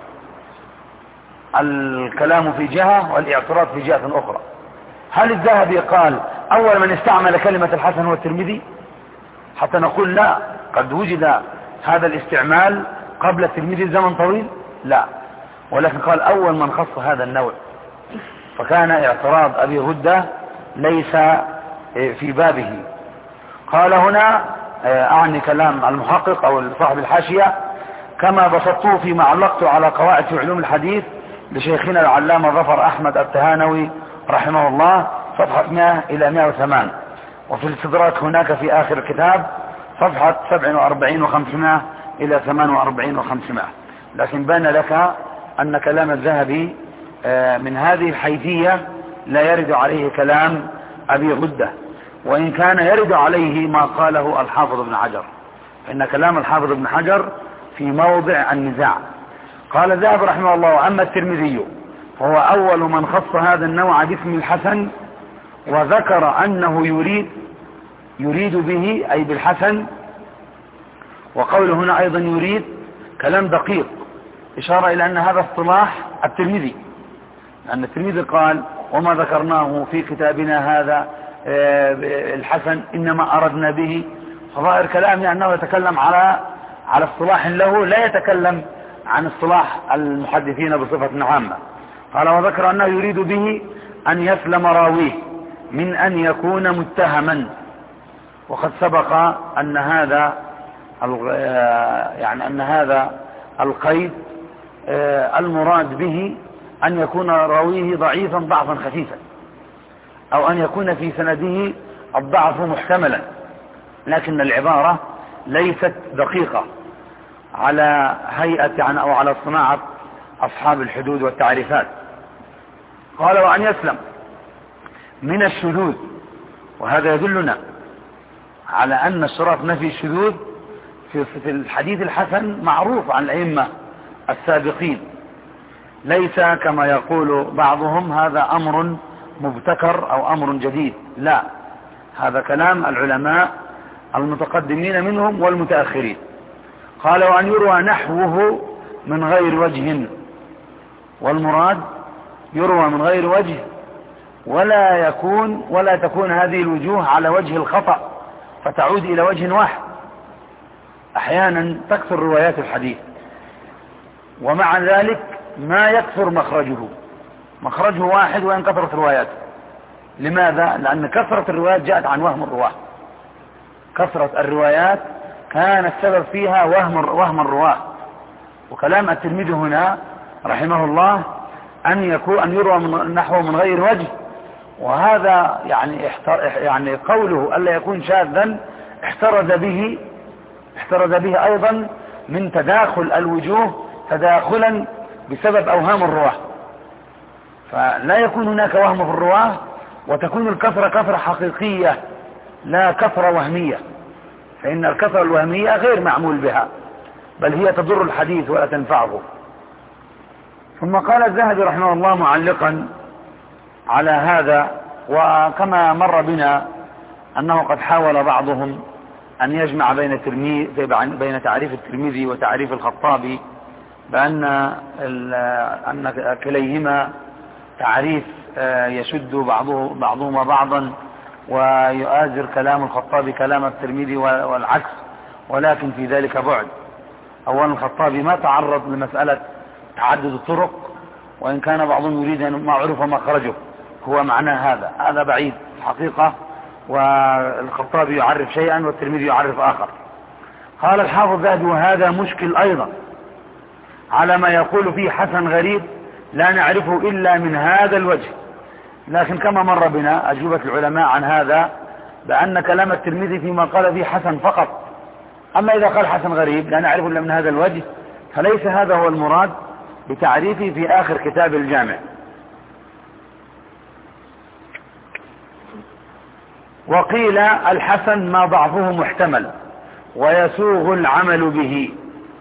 [SPEAKER 2] الكلام في جهة والاعتراض في جهة أخرى. هل الذهبي قال أول من استعمل كلمة الحسن هو الترمذي حتى نقول لا قد وجد هذا الاستعمال قبل الترمذي بزمن طويل؟ لا، ولكن قال أول من خص هذا النوع. فكان اعتراض أبي غدة ليس في بابه. قال هنا أعني كلام المحقق أو صاحب الحاشية كما بسطوه فيما علقته على قواعد في علوم الحديث لشيخنا العلامة ظفر أحمد التهانوي رحمه الله صفحة 100 إلى 108، وفي الاستدراك هناك في آخر الكتاب صفحة 47 و500 إلى 48 و500. لكن بان لك أن كلام الذهبي من هذه الحيثية لا يرد عليه كلام أبي غدة، وإن كان يرد عليه ما قاله الحافظ ابن حجر، فإن كلام الحافظ ابن حجر في موضع النزاع. قال الذهبي رحمه الله وأما الترمذي فهو أول من خص هذا النوع باسم الحسن وذكر أنه يريد به أي بالحسن. وقوله هنا أيضا يريد كلام دقيق إشارة إلى أن هذا اصطلاح الترمذي، أن الترمذي قال وما ذكرناه في كتابنا هذا الحسن إنما أردنا به. فظاهر كلامي أنه يتكلم على اصطلاح له، لا يتكلم عن اصطلاح المحدثين بصفة عامة. قال وذكر أنه يريد به أن يسلم راويه من أن يكون متهما. وقد سبق أن هذا القيد المراد به أن يكون راويه ضعيفا ضعفا خفيفا، أو أن يكون في سنده الضعف محتملا، لكن العبارة ليست دقيقة على هيئة أو على صناعة أصحاب الحدود والتعريفات. قال وأن يسلم من الشذوذ، وهذا يدلنا على أن اشتراط نفي الشذوذ في الحديث الحسن معروف عن الأئمة السابقين، ليس كما يقول بعضهم هذا أمر مبتكر أو أمر جديد، لا، هذا كلام العلماء المتقدمين منهم والمتأخرين. قال وأن يروى نحوه من غير وجه، والمراد يروى من غير وجه ولا تكون هذه الوجوه على وجه الخطأ فتعود إلى وجه واحد، أحيانا تكثر روايات الحديث، ومع ذلك ما يكثر مخرجه واحد وإن كثرت رواياته. لماذا؟ لأن كثرة الروايات جاءت عن وهم الرواة. كثرة الروايات كان السبب فيها وهم الرواة. وكلام الترمذي هنا رحمه الله أن يروى نحوه من غير وجه، وهذا يعني قوله ألا يكون شاذا احترز به أيضا من تداخل الوجوه تداخلا بسبب أوهام الرواة. فلا يكون هناك وهم في الرواة، وتكون الكثرة كثرة حقيقية لا كثرة وهمية، فإن الكثرة الوهمية غير معمول بها، بل هي تضر الحديث ولا تنفعه. ثم قال الذهبي رحمه الله معلقا على هذا، وكما مر بنا أنه قد حاول بعضهم أن يجمع بين تعريف الترمذي وتعريف الخطابي، بأن كليهما تعريف يشد بعضهما بعضا ويؤازر كلام الخطابي كلام الترمذي والعكس، ولكن في ذلك بعد. أولا الخطابي ما تعرض لمسألة تعدد الطرق، وإن كان بعضهم يريد أن ما عرف مخرجه هو معناه هذا بعيد الحقيقة، والخطابي يعرف شيئا والترمذي يعرف آخر. قال الحافظ الذهبي وهذا مشكل أيضا على ما يقول فيه حسن غريب لا نعرفه إلا من هذا الوجه. لكن كما مر بنا أجوبة العلماء عن هذا بأن كلام الترمذي فيما قال فيه حسن فقط، أما إذا قال حسن غريب لا نعرفه إلا من هذا الوجه فليس هذا هو المراد بتعريفه في آخر كتاب الجامع. وقيل الحسن ما ضعفه محتمل ويسوغ العمل به.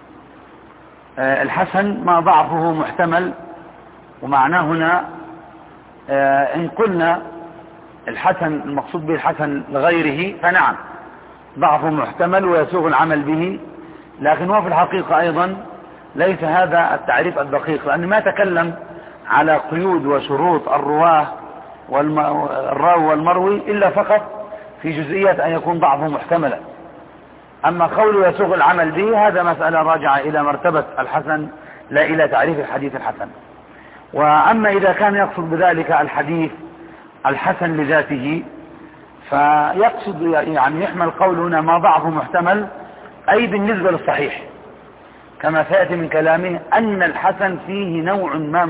[SPEAKER 2] الحسن ما ضعفه محتمل، ومعناه هنا إن قلنا الحسن المقصود به الحسن لغيره فنعم ضعفه محتمل ويسوغ العمل به، لكن هو في الحقيقة أيضا ليس هذا التعريف الدقيق، لأن ما تكلم على قيود وشروط الرواه والراوي والمروي إلا فقط في جزئية أن يكون ضعفه محتملا. أما قوله يسوغ العمل به هذا مسألة راجعة إلى مرتبة الحسن لا إلى تعريف الحديث الحسن. وأما إذا كان يقصد بذلك الحديث الحسن لذاته فيقصد يعني يحمل قوله هنا ما ضعفه محتمل أي بالنسبة للصحيح، كما سيأتي من كلامه أن الحسن فيه نوع ما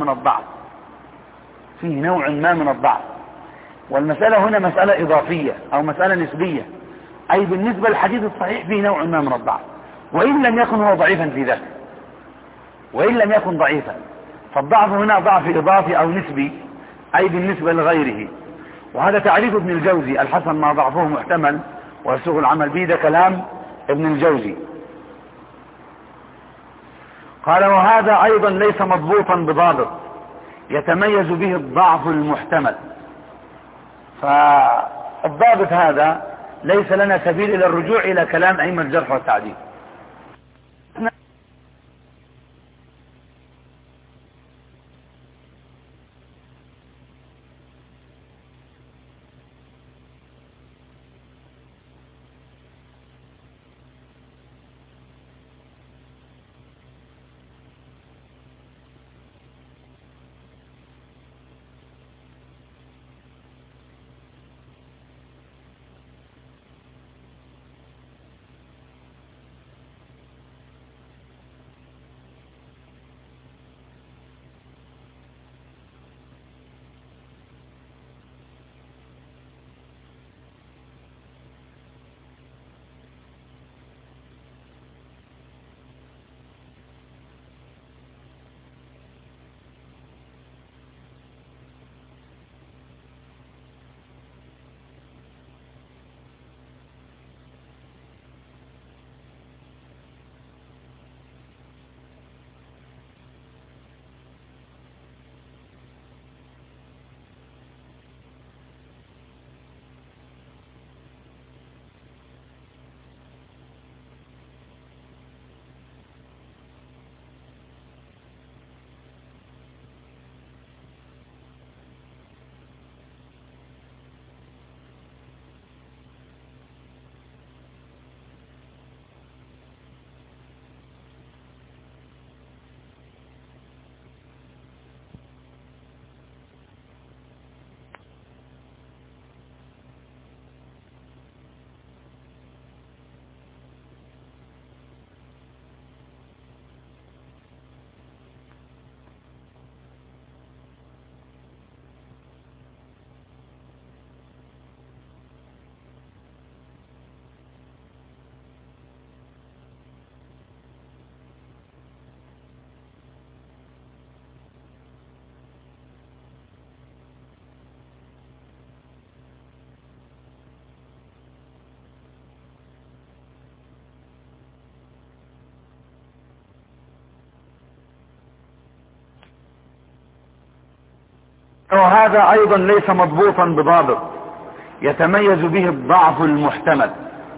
[SPEAKER 2] من الضعف، والمسألة هنا مسألة إضافية أو مسألة نسبية، أي بالنسبة للحديث الصحيح فيه نوع ما من الضعف، وإن لم يكن هو ضعيفا في ذاته، وإن لم يكن ضعيفا، فالضعف هنا ضعف إضافي أو نسبي أي بالنسبة لغيره. وهذا تعريف ابن الجوزي الحسن ما ضعفه محتمل ويسوغ العمل به، ده كلام ابن الجوزي. قال وهذا أيضا ليس مضبوطا بضابط يتميز به الضعف المحتمل. فالضابط هذا ليس لنا سبيل إلى الرجوع إلى كلام أئمة الجرح والتعديل. وهذا أيضا ليس مضبوطا بضابط يتميز به الضعف المحتمل.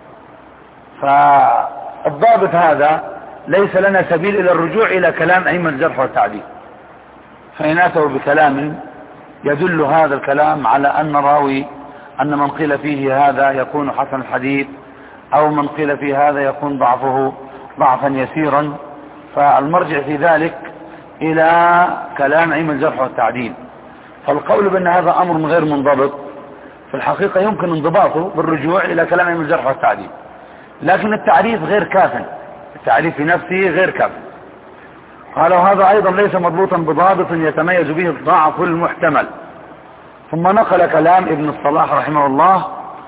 [SPEAKER 2] فالضابط هذا ليس لنا سبيل إلى الرجوع إلى كلام أئمة الجرح والتعديل، فإن أتوا بكلام يدل هذا الكلام على أن راوي أن من قيل فيه هذا يكون حسن الحديث، أو من قيل فيه هذا يكون ضعفه ضعفا يسيرا، فالمرجع في ذلك إلى كلام أئمة الجرح والتعديل. فالقول بأن هذا أمر غير منضبط في الحقيقة يمكن انضباطه بالرجوع إلى كلام أئمة الجرح والتعديل، لكن التعريف غير كاف، التعريف في نفسه غير كاف. قال وهذا أيضا ليس مضبوطا بضابط يتميز به الضعف المحتمل. ثم نقل كلام ابن الصلاح رحمه الله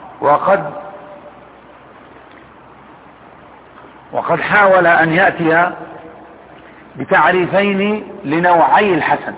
[SPEAKER 2] وقد حاول أن يأتي بتعريفين لنوعي الحسن،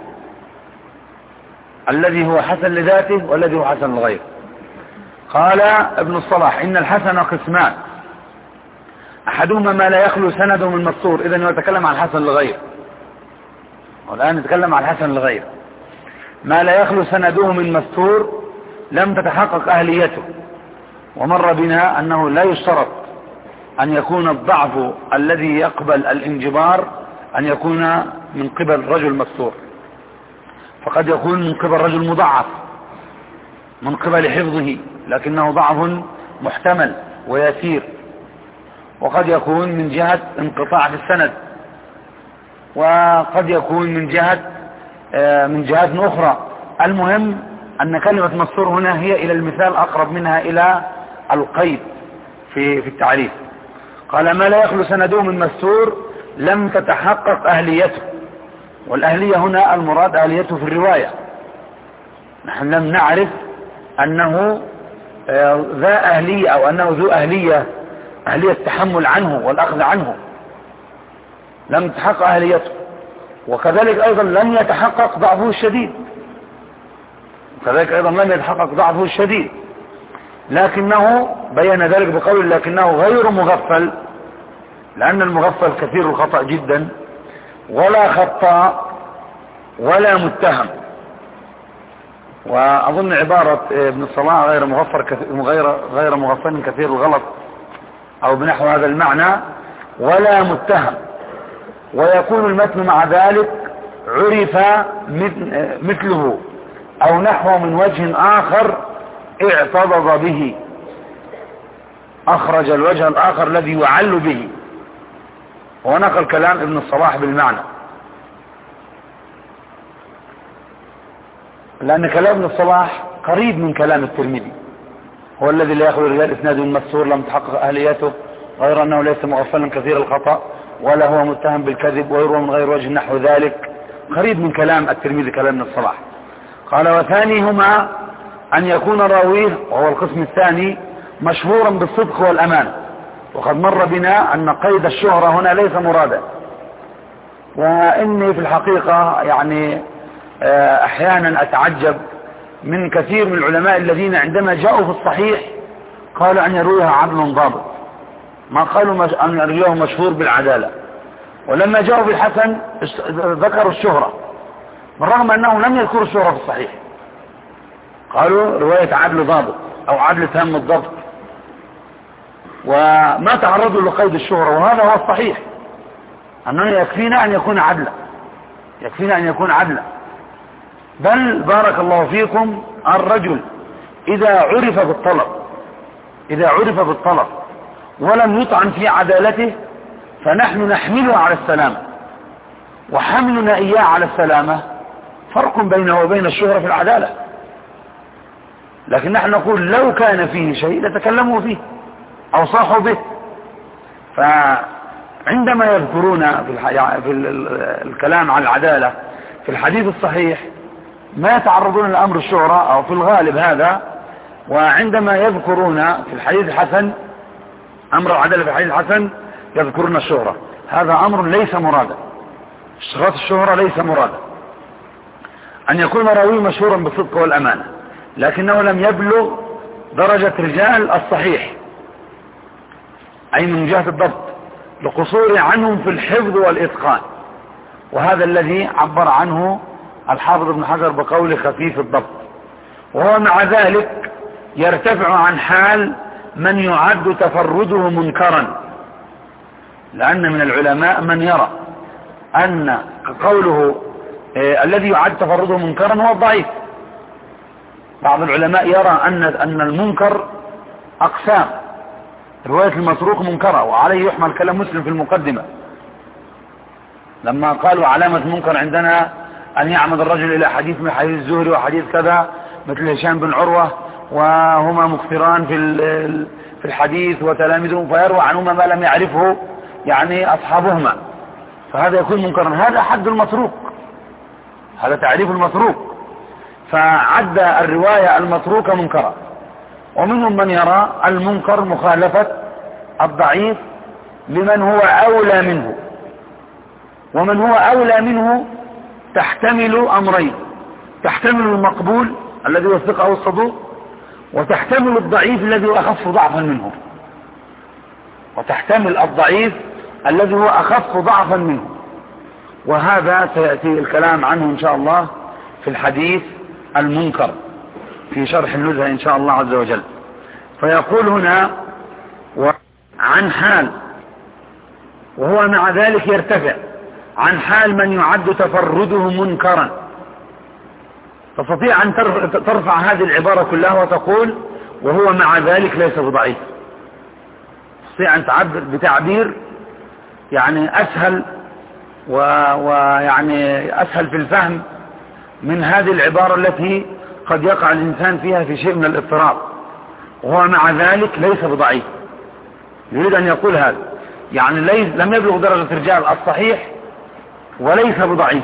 [SPEAKER 2] الذي هو حسن لذاته والذي هو حسن لغيره. قال ابن الصلاح إن الحسن قسمان، أحدهما ما لا يخلو سنده من مستور، إذن يتكلم عن حسن لغيره، والآن نتكلم عن حسن لغيره. ما لا يخلو سنده من مستور لم تتحقق أهليته، ومر بنا أنه لا يشترط أن يكون الضعف الذي يقبل الانجبار أن يكون من قبل رجل مستور، فقد يكون من قبل رجل مضعف من قبل حفظه لكنه ضعف محتمل ويسير، وقد يكون من جهة انقطاع في السند، وقد يكون من جهات أخرى. المهم أن كلمة مستور هنا هي إلى المثال أقرب منها إلى القيد في التعريف. قال ما لا يخلو سنده من مستور لم تتحقق أهليته، والأهلية هنا المراد أهليته في الرواية. نحن لم نعرف أنه ذا أهلية أو أنه ذو أهلية التحمل عنه والأخذ عنه، لم تتحقق أهليته. وكذلك أيضا لم يتحقق ضعفه الشديد، لكنه بين ذلك بقول لكنه غير مغفل، لأن المغفل كثير الخطأ جدا، ولا خطاء ولا متهم. وأظن عبارة ابن الصلاح غير مغفل كثير الغلط أو بنحو هذا المعنى، ولا متهم. ويكون المتن مع ذلك عرف مثله أو نحو من وجه آخر اعتضد به، أخرج الوجه الآخر الذي يعل به، ونقل كلام ابن الصلاح بالمعنى، لأن كلام ابن الصلاح قريب من كلام الترمذي، هو الذي لا يخلو رجال إسناد مستور لم تحقق أهليته، غير أنه ليس مغفلا كثير الخطأ ولا هو متهم بالكذب ويروى من غير وجه نحو ذلك، قريب من كلام الترمذي كلام ابن الصلاح. قال وثانيهما أن يكون راويه، وهو القسم الثاني، مشهورا بالصدق والأمان. وقد مر بنا أن قيد الشهرة هنا ليس مرادا، وإني في الحقيقة يعني أحيانا أتعجب من كثير من العلماء الذين عندما جاءوا في الصحيح قالوا أن يرويها عدل ضابط، ما قالوا أن يرويه مشهور بالعدالة، ولما جاءوا بالحسن ذكروا الشهرة بالرغم أنه لم يذكروا الشهرة في الصحيح، قالوا رواية عدل ضابط أو عدل تام الضبط، وما تعرضوا لقيد الشهرة. وهذا هو الصحيح، أنه يكفينا أن يكون عدلا، بل بارك الله فيكم الرجل إذا عرف بالطلب ولم يطعن في عدالته فنحن نحمله على السلامة، وحملنا إياه على السلامة فرق بينه وبين الشهرة في العدالة. لكن نحن نقول لو كان فيه شيء لتكلموا فيه أو صاحوا به. فعندما يذكرون في الكلام عن العدالة في الحديث الصحيح ما يتعرضون لأمر الشهرة أو في الغالب هذا، وعندما يذكرون في الحديث الحسن أمر العدالة في الحديث الحسن يذكرون الشهرة. هذا أمر ليس مرادا، اشتراط الشهرة ليس مرادا. أن يكون راوي مشهورا بالصدق والأمانة لكنه لم يبلغ درجة رجال الصحيح، أي من جهة الضبط، لقصور عنهم في الحفظ والإتقان، وهذا الذي عبر عنه الحافظ ابن حجر بقول خفيف الضبط، وهو مع ذلك يرتفع عن حال من يعد تفرده منكرا، لأن من العلماء من يرى أن قوله الذي يعد تفرده منكرا هو الضعيف. بعض العلماء يرى أن المنكر أقسام، رواية المتروك منكرة، وعليه يحمل كلام مسلم في المقدمة لما قالوا علامة المنكر عندنا أن يعمد الرجل إلى حديث من حديث الزهري وحديث كذا مثل هشام بن عروة وهما مكثران في الحديث وتلامذهم، فيروى عنهما ما لم يعرفه يعني أصحابهما، فهذا يكون منكرا. هذا حد المتروك، هذا تعريف المتروك، فعد الرواية المتروكة منكرة. ومنهم من يرى المنكر مخالفة الضعيف لمن هو أولى منه، ومن هو أولى منه تحتمل أمرين: تحتمل المقبول الذي هو الثقة أو الصدوق، وتحتمل الضعيف الذي هو أخف ضعفا منه، وتحتمل الضعيف الذي هو أخف ضعفا منه. وهذا سيأتي الكلام عنه إن شاء الله في الحديث المنكر في شرح النزهة إن شاء الله عز وجل. فيقول هنا عن حال، وهو مع ذلك يرتفع عن حال من يعد تفرده منكرا. تستطيع أن ترفع هذه العبارة كلها وتقول وهو مع ذلك ليس بضعيف. تستطيع أن تعبر بتعبير يعني أسهل ويعني أسهل في الفهم من هذه العبارة التي قد يقع الإنسان فيها في شيء من الاضطراب. وهو مع ذلك ليس بضعيف، يريد أن يقول هذا يعني لم يبلغ درجة الرجال الصحيح وليس بضعيف،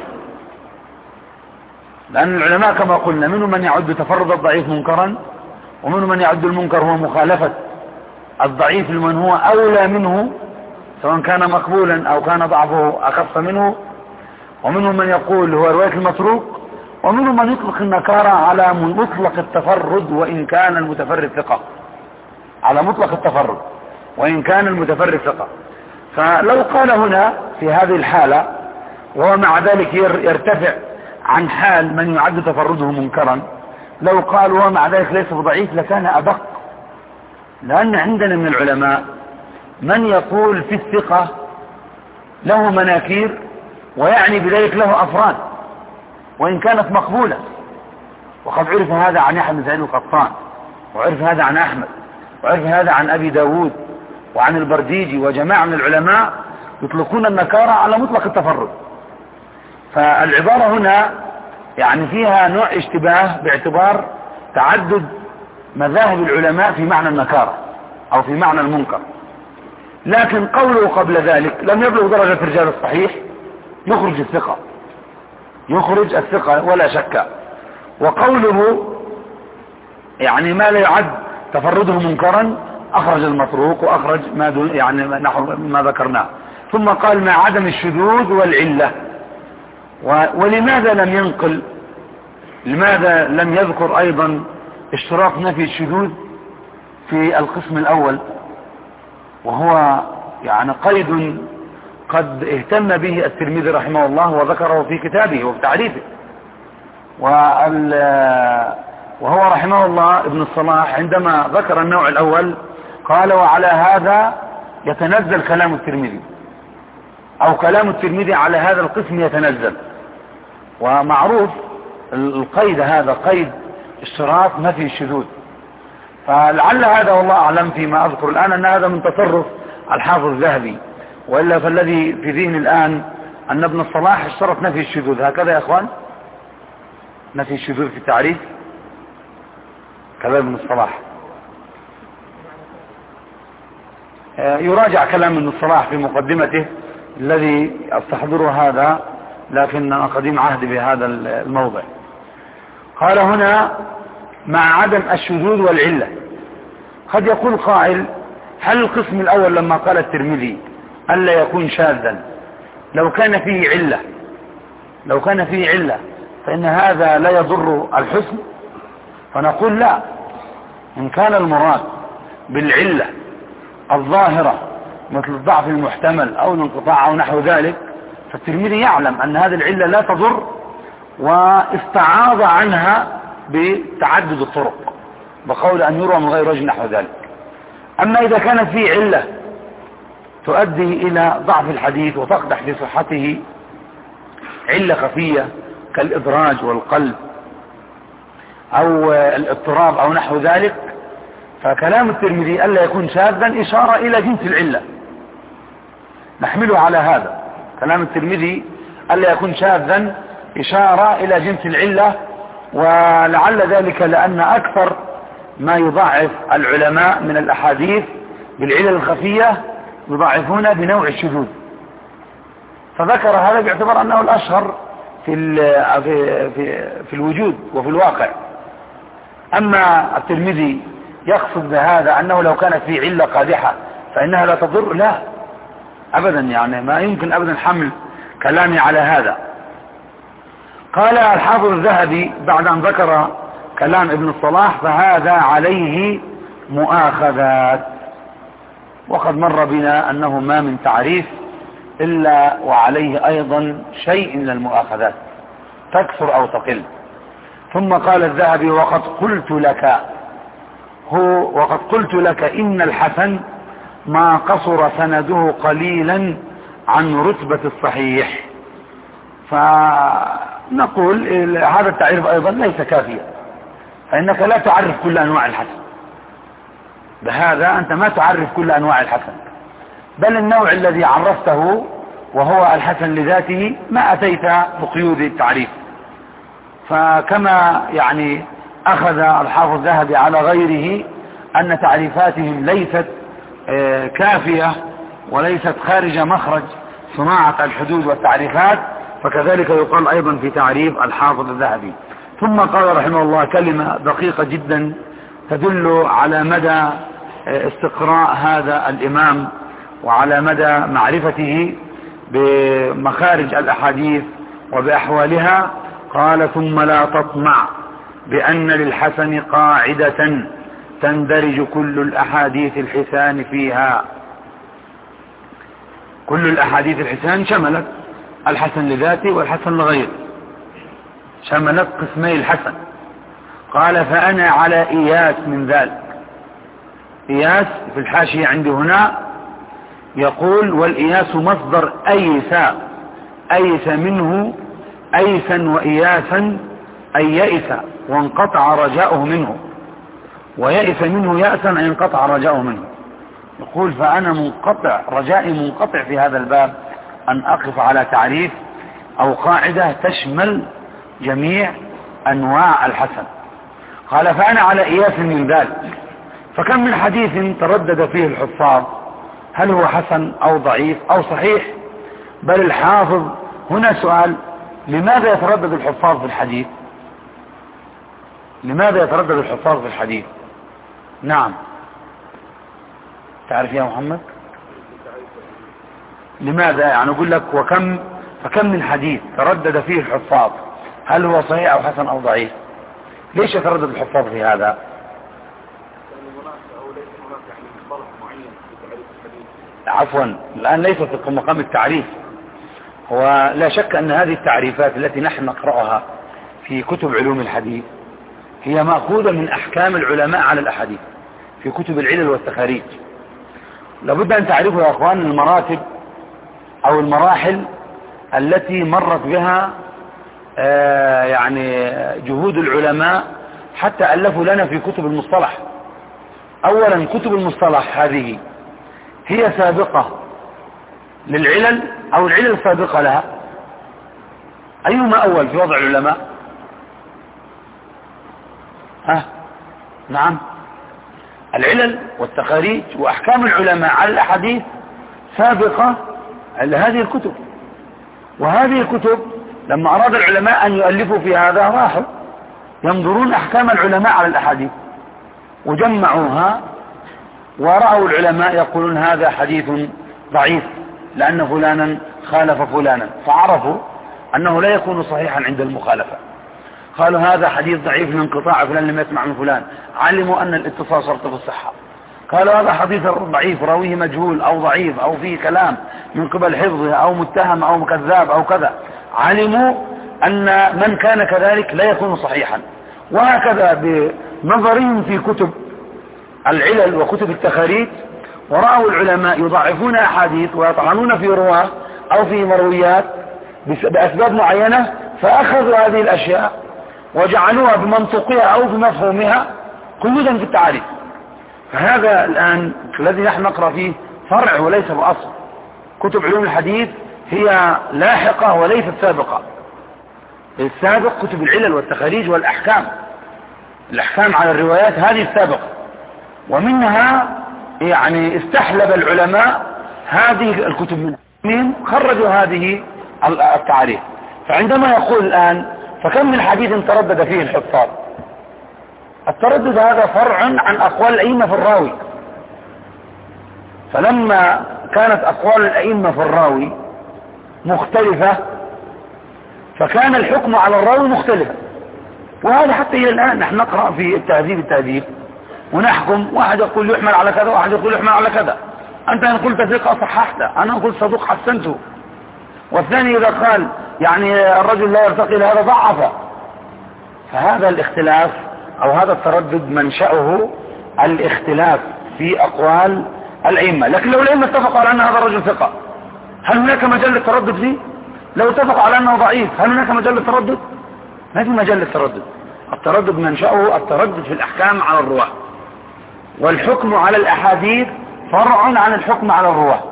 [SPEAKER 2] لأن العلماء كما قلنا منهم من يعد تفرد الضعيف منكرا، ومنهم من يعد المنكر هو مخالفة الضعيف لمن هو أولى منه سواء كان مقبولا أو كان ضعفه أخف منه، ومنهم من يقول هو رواية المتروك، ومنهم من يطلق النكارة على مطلق التفرد وإن كان المتفرد ثقة، على مطلق التفرد وإن كان المتفرد ثقة. فلو قال هنا في هذه الحالة وهو مع ذلك يرتفع عن حال من يعد تفرده منكرا، لو قال وهو مع ذلك ليس بضعيف لكان أدق، لأن عندنا من العلماء من يقول في الثقة له مناكير ويعني بذلك له أفراد وإن كانت مقبولة، وقد عرف هذا عن يحيى بن سعيد القطان، وعرف هذا عن أحمد، وعرف هذا عن أبي داود وعن البرديجي وجماعة من العلماء يطلقون النكارة على مطلق التفرد. فالعبارة هنا يعني فيها نوع اشتباه باعتبار تعدد مذاهب العلماء في معنى النكارة أو في معنى المنكر، لكن قوله قبل ذلك لم يبلغ درجة الرجال الصحيح يخرج الثقة، يخرج الثقة ولا شك. وقوله يعني ما لا يعد تفرده منكرا أخرج المتروك وأخرج ما يعني نحو ما ذكرناه. ثم قال مع عدم الشذوذ والعلة. ولماذا لم ينقل، لماذا لم يذكر أيضا اشتراط نفي الشذوذ في القسم الأول، وهو يعني قيد قد اهتم به الترمذي رحمه الله وذكره في كتابه وفي تعريفه. وهو رحمه الله ابن الصلاح عندما ذكر النوع الأول قال وعلى هذا يتنزل كلام الترمذي، أو كلام الترمذي على هذا القسم يتنزل. ومعروف القيد هذا قيد اشتراط نفي الشذوذ، فلعل هذا والله أعلم فيما أذكر الآن أن هذا من تصرف الحافظ الذهبي، وإلا فالذي في ذهن الآن أن ابن الصلاح اشترط نفي الشذوذ. هكذا يا أخوان نفي الشذوذ في التعريف كذا ابن الصلاح. يراجع كلام ابن الصلاح في مقدمته الذي استحضره هذا، لكن قديم عهد بهذا الموضع. قال هنا مع عدم الشذوذ والعلة. قد يقول قائل هل القسم الأول لما قال الترمذي ألا يكون شاذا لو كان فيه علة، لو كان فيه علة فإن هذا لا يضر الحسن؟ فنقول لا، إن كان المراد بالعلة الظاهرة مثل الضعف المحتمل أو الانقطاع أو نحو ذلك، فالترمذي يعلم أن هذه العلة لا تضر واستعاض عنها بتعدد الطرق بقول أن يروى من غير وجه نحو ذلك. أما إذا كانت فيه علة تؤدي إلى ضعف الحديث وتقدح في صحته، علة خفية كالإدراج والقلب أو الاضطراب أو نحو ذلك، فكلام الترمذي ألا يكون شاذا إشارة إلى جنس العلة، نحمله على هذا. كلام الترمذي ألا يكون شاذا إشارة إلى جنس العلة، ولعل ذلك لأن أكثر ما يضعف العلماء من الأحاديث بالعلل الخفية يضعفون بنوع الشذوذ، فذكر هذا باعتبار أنه الأشهر في الوجود وفي الواقع. أما الترمذي يقصد بهذا أنه لو كانت في علة قادحة فإنها لا تضر، لا أبدا، يعني ما يمكن أبدا حمل كلامي على هذا. قال الحافظ الذهبي بعد أن ذكر كلام ابن الصلاح: فهذا عليه مؤاخذات. وقد مر بنا أنه ما من تعريف إلا وعليه أيضا شيء من المؤاخذات تكثر أو تقل. ثم قال الذهبي: وقد قلت لك إن الحسن ما قصر سنده قليلا عن رتبة الصحيح. فنقول هذا التعريف أيضا ليس كافيا، فإنك لا تعرف كل أنواع الحسن، بهذا أنت ما تعرف كل أنواع الحسن، بل النوع الذي عرفته وهو الحسن لذاته ما أتيت بقيود التعريف. فكما يعني أخذ الحافظ الذهبي على غيره أن تعريفاتهم ليست كافية وليست خارج مخرج صناعة الحدود والتعريفات، فكذلك يقال أيضا في تعريف الحافظ الذهبي. ثم قال رحمه الله كلمة دقيقة جدا تدل على مدى استقراء هذا الإمام وعلى مدى معرفته بمخارج الأحاديث وبأحوالها. قال: ثم لا تطمع بأن للحسن قاعدة تندرج كل الأحاديث الحسان فيها. كل الأحاديث الحسان شملت الحسن لذاته والحسن لغيره، شملت قسمي الحسن. قال: فأنا على إياس من ذلك. إياس في الحاشية عندي هنا يقول: والإياس مصدر أيس منه أيسا وإياسا، أي يئس وانقطع رجاؤه منه، ويئس منه يأسا أي انقطع رجاؤه منه. يقول: فأنا منقطع، رجائي منقطع في هذا الباب أن أقف على تعريف أو قاعدة تشمل جميع أنواع الحسن. قال: فأنا على إياس من ذلك. فكم من حديث تردد فيه الحفاظ هل هو حسن أو ضعيف أو صحيح؟ بل الحافظ هنا سؤال: لماذا يتردد الحفاظ في الحديث؟ لماذا يتردد الحفاظ في الحديث؟ نعم، تعرف يا محمد لماذا؟ يعني أقول لك فكم من حديث تردد فيه الحفاظ هل هو صحيح أو حسن أو ضعيف؟ ليش يتردد الحفاظ في هذا؟ عفوا، الآن ليس في مقام التعريف. هو لا شك أن هذه التعريفات التي نحن نقرأها في كتب علوم الحديث هي مأخوذة من أحكام العلماء على الأحاديث في كتب العلل والتخاريج. لابد أن تعرفوا يا أخوان المراتب أو المراحل التي مرت بها يعني جهود العلماء حتى ألفوا لنا في كتب المصطلح. أولا كتب المصطلح هذه هي سابقة للعلل أو العلل سابقة لها؟ أيهما أول في وضع العلماء؟ نعم، العلل والتخاريج وأحكام العلماء على الأحاديث سابقة لهذه الكتب. وهذه الكتب لما أراد العلماء أن يؤلفوا في هذا راحوا ينظرون أحكام العلماء على الأحاديث وجمعوها، ورأوا العلماء يقولون هذا حديث ضعيف لأن فلانا خالف فلانا، فعرفوا أنه لا يكون صحيحا عند المخالفة. قالوا هذا حديث ضعيف لانقطاع فلان لم يسمع من فلان، علموا أن الاتصال شرط في الصحة. قالوا هذا حديث ضعيف راويه مجهول أو ضعيف أو فيه كلام من قبل حفظه أو متهم أو كذاب أو كذا، علموا أن من كان كذلك لا يكون صحيحا. وهكذا بنظرهم في كتب العلل وكتب التخاريج، ورأوا العلماء يضعفون أحاديث ويطعنون في رواه أو في مرويات بأسباب معينة، فأخذوا هذه الأشياء وجعلوها بمنطقها أو بمفهومها قيودا في التعريف. فهذا الآن الذي نحن نقرأ فيه فرع وليس بأصل. كتب علوم الحديث هي لاحقة وليست سابقة. السابق كتب العلل والتخاريج والأحكام، الأحكام على الروايات هذه السابقة، ومنها يعني استحلب العلماء هذه الكتب منهم خرجوا هذه التعريف. فعندما يقول الآن فكم من حديث تردد فيه الحفاظ، التردد هذا فرع عن أقوال الأئمة في الراوي. فلما كانت أقوال الأئمة في الراوي مختلفة فكان الحكم على الراوي مختلفا. وهذا حتى إلى الآن نحن نقرأ في التهذيب ونحكم، واحد يقول يحمل على كذا، واحد يقول يحمل على كذا، أنت إن قلت ثقة صححته، أنا أقول صدوق حسنته، والثاني إذا قال يعني الرجل لا يرتقي لهذا ضعفه. فهذا الاختلاف أو هذا التردد منشأه الاختلاف في أقوال الأئمة. لكن لو الأئمة اتفقوا على أن هذا الرجل ثقة، هل هناك مجال للتردد فيه؟ لو اتفقوا على أنه ضعيف، هل هناك مجال للتردد؟ ما في مجال للتردد. التردد منشأه التردد في الأحكام على الرواة، والحكم على الأحاديث فرع عن الحكم على الرواة.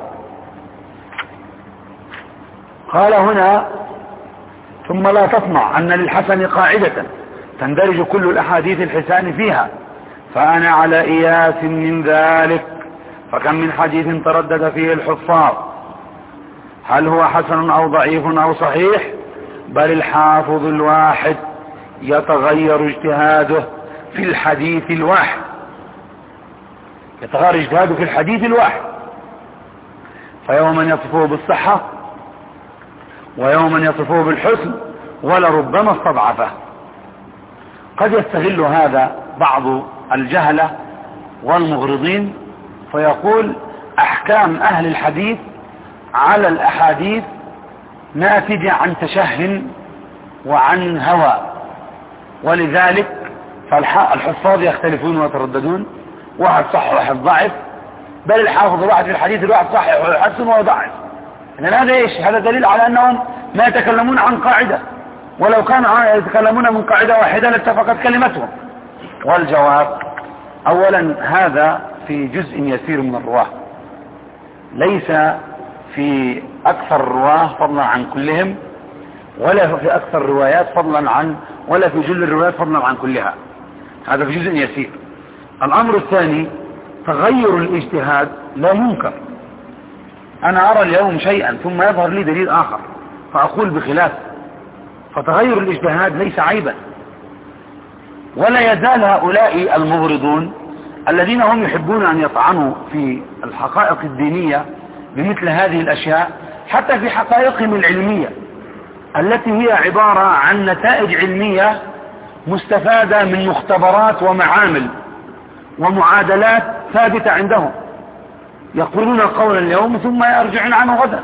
[SPEAKER 2] قال هنا ثم لا تطمع أن للحسن قاعدة تندرج كل الأحاديث الحسان فيها، فأنا على إياس من ذلك، فكم من حديث تردد فيه الحفاظ، هل هو حسن أو ضعيف أو صحيح؟ بل الحافظ الواحد يتغير اجتهاده في الحديث الواحد، يتغير اجتهاده في الحديث الواحد، فيوما يصفه بالصحة ويوما يصفه بالحسن ولربما استضعفه. قد يستغل هذا بعض الجهلة والمغرضين فيقول أحكام أهل الحديث على الأحاديث ناتجة عن تشه وعن هوى، ولذلك فالحفاظ يختلفون ويترددون، واحد صح وواحد ضعف، بل الحافظ الواحد في الحديث الواحد صحيح ويحسن ويضعف. إذن هذا إيش؟ هذا دليل على أنهم ما يتكلمون عن قاعدة، ولو كانوا يتكلمون من قاعدة واحدة لاتفقت كلمتهم. والجواب أولا هذا في جزء يسير من الرواه، ليس في أكثر الرواه فضلا عن كلهم، ولا في أكثر الروايات فضلا عن، ولا في جل الروايات فضلا عن كلها، هذا في جزء يسير. الأمر الثاني تغير الاجتهاد لا ينكر. أنا أرى اليوم شيئا ثم يظهر لي دليل آخر فأقول بخلاف، فتغير الاجتهاد ليس عيبا. ولا يزال هؤلاء المغرضون الذين هم يحبون أن يطعنوا في الحقائق الدينية بمثل هذه الأشياء، حتى في حقائقهم العلمية التي هي عبارة عن نتائج علمية مستفادة من مختبرات ومعامل ومعادلات ثابتة عندهم، يقولون قولا اليوم ثم يرجعون عنه غدا.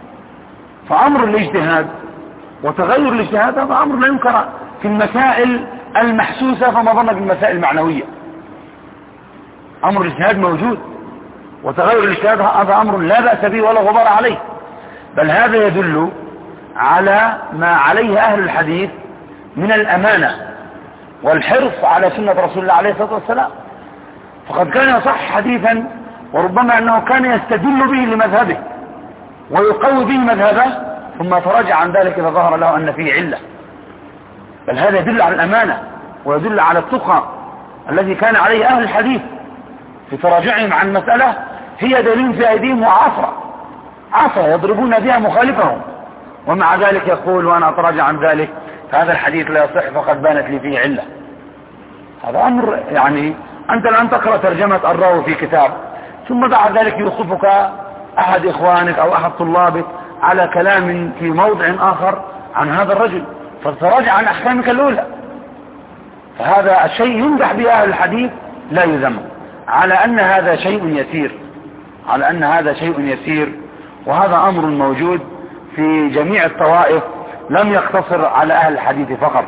[SPEAKER 2] فأمر الاجتهاد وتغير الاجتهاد هذا أمر لا ينكر في المسائل المحسوسة، فما ظن بالمسائل المعنوية. أمر الاجتهاد موجود، وتغير الاجتهاد هذا أمر لا بأس به ولا غبار عليه، بل هذا يدل على ما عليه أهل الحديث من الأمانة والحرص على سنة رسول الله عليه الصلاة والسلام. فقد كان يصح حديثا وربما أنه كان يستدل به لمذهبه ويقوي به مذهبه، ثم تراجع عن ذلك إذا ظهر له أن فيه علة. بل هذا يدل على الأمانة ويدل على التقى الذي كان عليه أهل الحديث في تراجعهم عن مسألة هي دليل في أيديهم عصا يضربون بها مخالفهم، ومع ذلك يقول وأنا أتراجع عن ذلك هذا الحديث لا يصح فقد بانت لي فيه علة. هذا أمر يعني أنت الآن تقرأ ترجمة الراوي في كتاب، ثم بعد ذلك يوقفك أحد إخوانك أو أحد طلابك على كلام في موضع آخر عن هذا الرجل، فتراجع عن أحكامك الأولى. فهذا الشيء يمدح به أهل الحديث لا يذم، على أن هذا شيء يسير، وهذا أمر موجود في جميع الطوائف لم يقتصر على أهل الحديث فقط.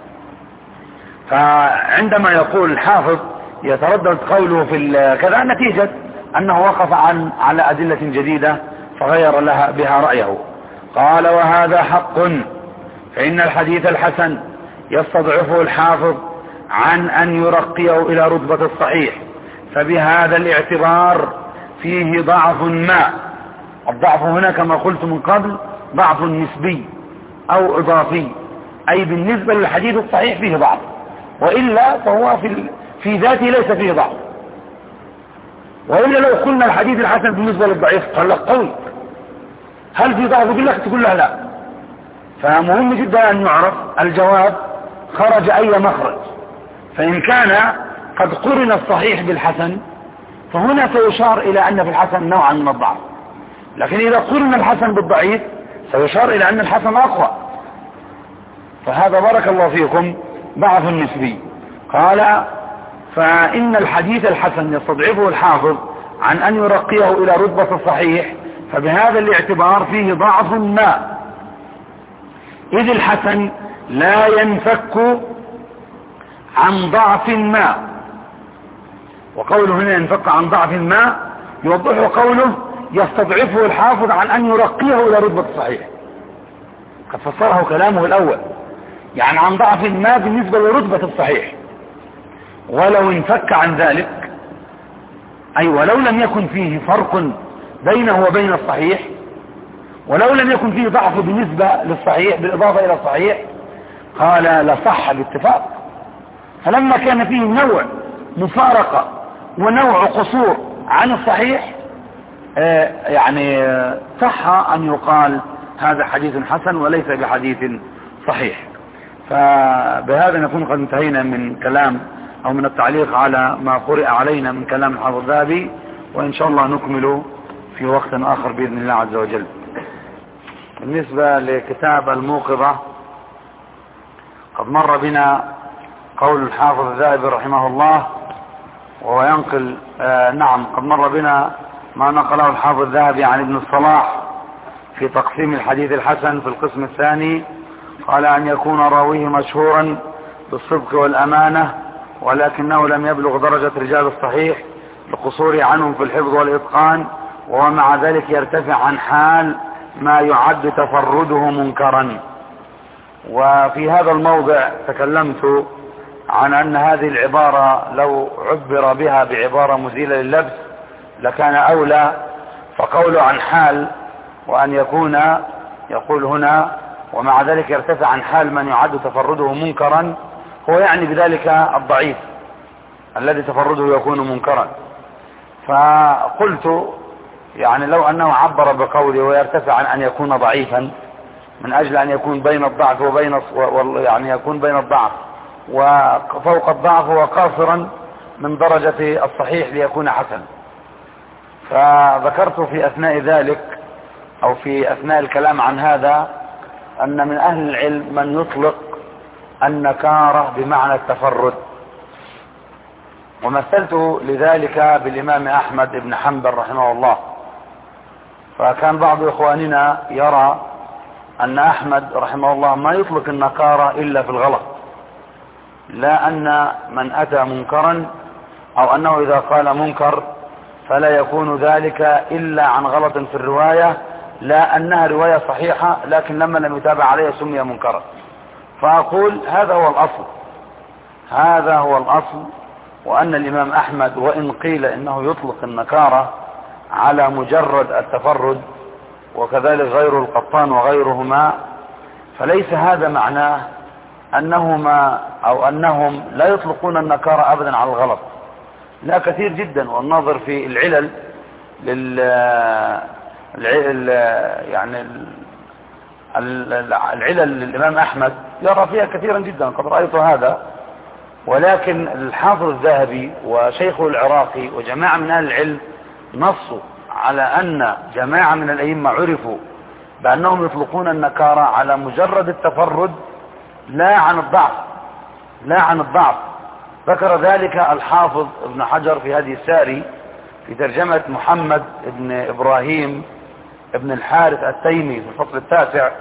[SPEAKER 2] فعندما يقول الحافظ يتردد قوله في كذا نتيجة أنه وقف على أدلة جديدة فغير بها رأيه. قال وهذا حق، فإن الحديث الحسن يستضعفه الحافظ عن أن يرقيه إلى رتبة الصحيح، فبهذا الاعتبار فيه ضعف ما. الضعف هنا كما قلت من قبل ضعف نسبي أو إضافي، أي بالنسبة للحديث الصحيح فيه ضعف، وإلا فهو في ذاته ليس فيه ضعف. وإلا لو قلنا الحديث الحسن بالنسبة للضعيف قال لك قوي، هل في ضعف؟ يقول لك تقول له لا. فمهم جدا أن يعرف الجواب خرج أي مخرج. فإن كان قد قرن الصحيح بالحسن فهنا سيشار إلى أن في الحسن نوعا من الضعف، لكن إذا قرن الحسن بالضعيف سيشار إلى أن الحسن أقوى. فهذا بارك الله فيكم ضعف نسبي. قال فإن الحديث الحسن يستضعفه الحافظ عن أن يرقيه إلى رتبة الصحيح، فبهذا الاعتبار فيه ضعف ما، إذ الحسن لا ينفك عن ضعف ما. وقوله هنا ينفك عن ضعف ما يوضحه قوله يستضعفه الحافظ عن أن يرقيه إلى رتبة الصحيح. قد فسره كلامه الأول، يعني عن ضعف ما بالنسبة لرتبة الصحيح. ولو انفك عن ذلك، أي ولو لم يكن فيه فرق بينه وبين الصحيح، ولو لم يكن فيه ضعف بالنسبة للصحيح بالإضافة إلى الصحيح، قال لصح باتفاق. فلما كان فيه نوع مفارقة ونوع قصور عن الصحيح يعني صح أن يقال هذا حديث حسن وليس بحديث صحيح. فبهذا نكون قد انتهينا من كلام أو من التعليق على ما قرئ علينا من كلام الحافظ الذهبي، وإن شاء الله نكمل في وقت آخر بإذن الله عز وجل. بالنسبة لكتاب الموقظة قد مر بنا قول الحافظ الذهبي رحمه الله وهو ينقل نعم قد مر بنا ما نقله الحافظ الذهبي عن ابن الصلاح في تقسيم الحديث الحسن في القسم الثاني. قال أن يكون راويه مشهورا بالصدق والأمانة ولكنه لم يبلغ درجة رجال الصحيح لقصور عنهم في الحفظ والإتقان، ومع ذلك يرتفع عن حال ما يعد تفرده منكرا. وفي هذا الموضع تكلمت عن أن هذه العبارة لو عبر بها بعبارة مزيلة لللبس لكان أولى. فقوله عن حال وأن يكون يقول هنا ومع ذلك يرتفع عن حال من يعد تفرده منكرا، هو يعني بذلك الضعيف الذي تفرده يكون منكرا. فقلت يعني لو أنه عبر بقوله ويرتفع عن أن يكون ضعيفا من أجل أن يكون بين الضعف وبين يعني يكون بين الضعف وفوق الضعف وقاصرا من درجة الصحيح ليكون حسن. فذكرت في أثناء ذلك أو في أثناء الكلام عن هذا أن من أهل العلم من يطلق النكارة بمعنى التفرد، ومثلت لذلك بالإمام أحمد بن حنبل رحمه الله. فكان بعض إخواننا يرى أن أحمد رحمه الله ما يطلق النكارة إلا في الغلط، لا أن من أتى منكرا أو أنه إذا قال منكر فلا يكون ذلك إلا عن غلط في الرواية، لا أنها رواية صحيحة لكن لما لم يتابع عليها سمي منكرا. فأقول هذا هو الأصل، هذا هو الأصل. وأن الإمام أحمد وإن قيل إنه يطلق النكارة على مجرد التفرد وكذلك غير القطان وغيرهما، فليس هذا معناه أنهما أو أنهم لا يطلقون النكارة أبدا على الغلط، لا كثير جدا. والناظر في العلل يعني العلل للإمام أحمد يرى فيها كثيرا جدا، قد رأيت هذا. ولكن الحافظ الذهبي وشيخه العراقي وجماعة من أهل العلم نصوا على أن جماعة من الأئمة عرفوا بأنهم يطلقون النكارة على مجرد التفرد لا عن الضعف، لا عن الضعف. ذكر ذلك الحافظ ابن حجر في هذه الساري في ترجمة محمد ابن إبراهيم ابن الحارث التيمي في الفصل التاسع،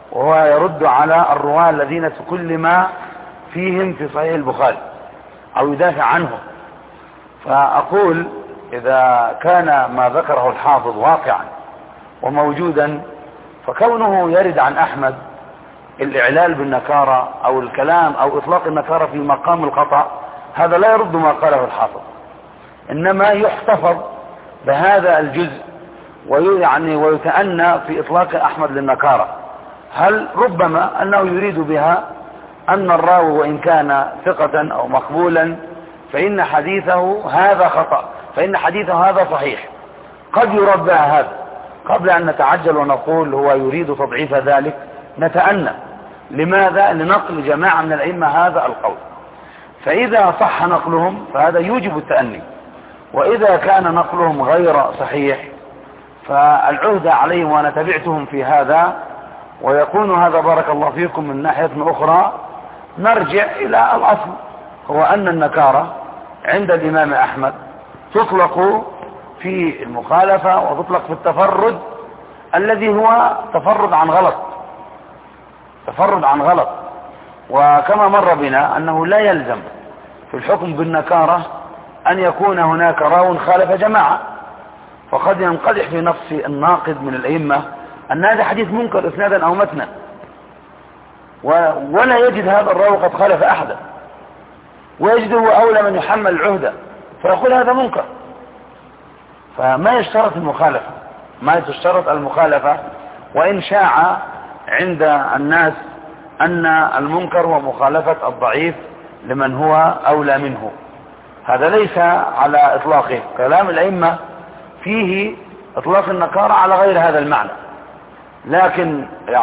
[SPEAKER 2] وهو يرد على الرواة الذين تكلم فيهم في صحيح البخاري أو يدافع عنهم. فأقول إذا كان ما ذكره الحافظ واقعا وموجودا، فكونه يرد عن أحمد الإعلال بالنكارة أو الكلام أو إطلاق النكارة في مقام الخطأ، هذا لا يرد ما قاله الحافظ، إنما يحتفظ بهذا الجزء ويتأنى في إطلاق أحمد للنكارة. هل ربما أنه يريد بها أن الراوي وإن كان ثقة أو مقبولا فإن حديثه هذا خطأ، فإن حديثه هذا صحيح، قد يرد بها هذا. قبل أن نتعجل ونقول هو يريد تضعيف ذلك، نتأنى. لماذا؟ لنقل جماعة من الأئمة هذا القول، فإذا صح نقلهم فهذا يوجب التأني، وإذا كان نقلهم غير صحيح فالعهد عليهم، وأنا تبعتهم في هذا. ويكون هذا بارك الله فيكم من ناحية أخرى نرجع إلى الأصل، هو أن النكارة عند الإمام أحمد تطلق في المخالفة وتطلق في التفرد الذي هو تفرد عن غلط، تفرد عن غلط. وكما مر بنا أنه لا يلزم في الحكم بالنكارة أن يكون هناك راو خالف جماعة، فقد ينقدح في نفس الناقد من الأئمة أن هذا حديث منكر إسنادا أو متنا، ولا يجد هذا الراوي قد خالف أحدا، ويجده أولى من يحمل العهدة، فيقول هذا منكر. فما يشترط المخالفة، ما تشترط المخالفة، وإن شاع عند الناس أن المنكر هو مخالفة الضعيف لمن هو أولى منه، هذا ليس على إطلاقه. كلام الأئمة فيه إطلاق النكارة على غير هذا المعنى، لكن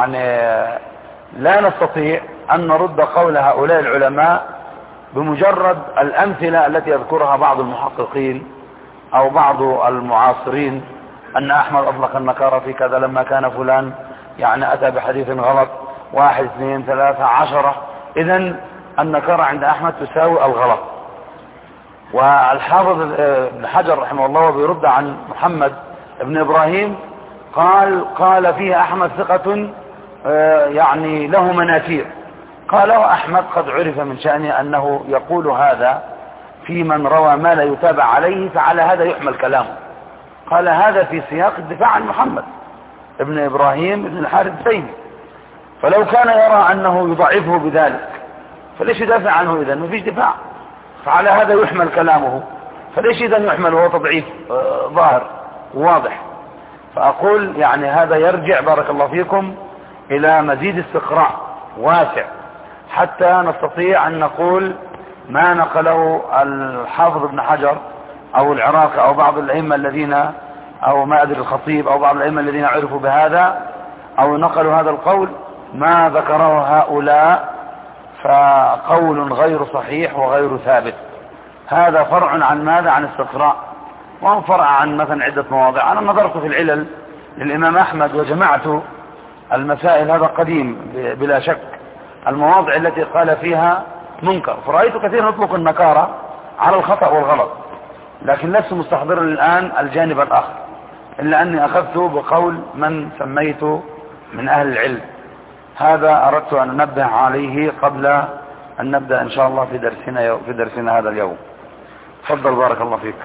[SPEAKER 2] لا نستطيع أن نرد قول هؤلاء العلماء بمجرد الأمثلة التي يذكرها بعض المحققين أو بعض المعاصرين، أن أحمد أطلق النكارة في كذا لما كان فلان أتى بحديث غلط 1 2 3 10. إذن النكارة عند أحمد تساوي الغلط. والحافظ ابن حجر رحمه الله بيرد عن محمد ابن إبراهيم قال فيه أحمد ثقة له مناكير. قال أحمد قد عرف من شأنه أنه يقول هذا في من روى ما لا يتابع عليه، فعلى هذا يحمل كلامه. قال هذا في سياق الدفاع عن محمد ابن إبراهيم ابن الحارث التيمي، فلو كان يرى أنه يضعفه بذلك فليش يدافع عنه؟ إذن ما فيش دفاع، فعلى هذا يحمل كلامه، فليش إذن يحمل وهو تضعيف ظاهر واضح. فأقول هذا يرجع بارك الله فيكم إلى مزيد استقراء واسع حتى نستطيع أن نقول ما نقله الحافظ ابن حجر أو العراقي أو بعض الأئمة الذين، أو ما أدري الخطيب أو بعض الأئمة الذين عرفوا بهذا أو نقلوا هذا القول، ما ذكره هؤلاء فقول غير صحيح وغير ثابت. هذا فرع عن ماذا؟ عن استقراء، وهو فرع عن مثلا عدة مواضع. أنا نظرت في العلل للإمام أحمد وجمعت المسائل، هذا قديم بلا شك، المواضع التي قال فيها منكر، فرأيت كثيرا يطلق النكارة على الخطأ والغلط، لكن لست مستحضرا الآن الجانب الآخر، إلا أني أخذت بقول من سميت من أهل العلم. هذا أردت أن أنبه عليه قبل أن نبدأ إن شاء الله في درسنا هذا اليوم. تفضل بارك الله فيك.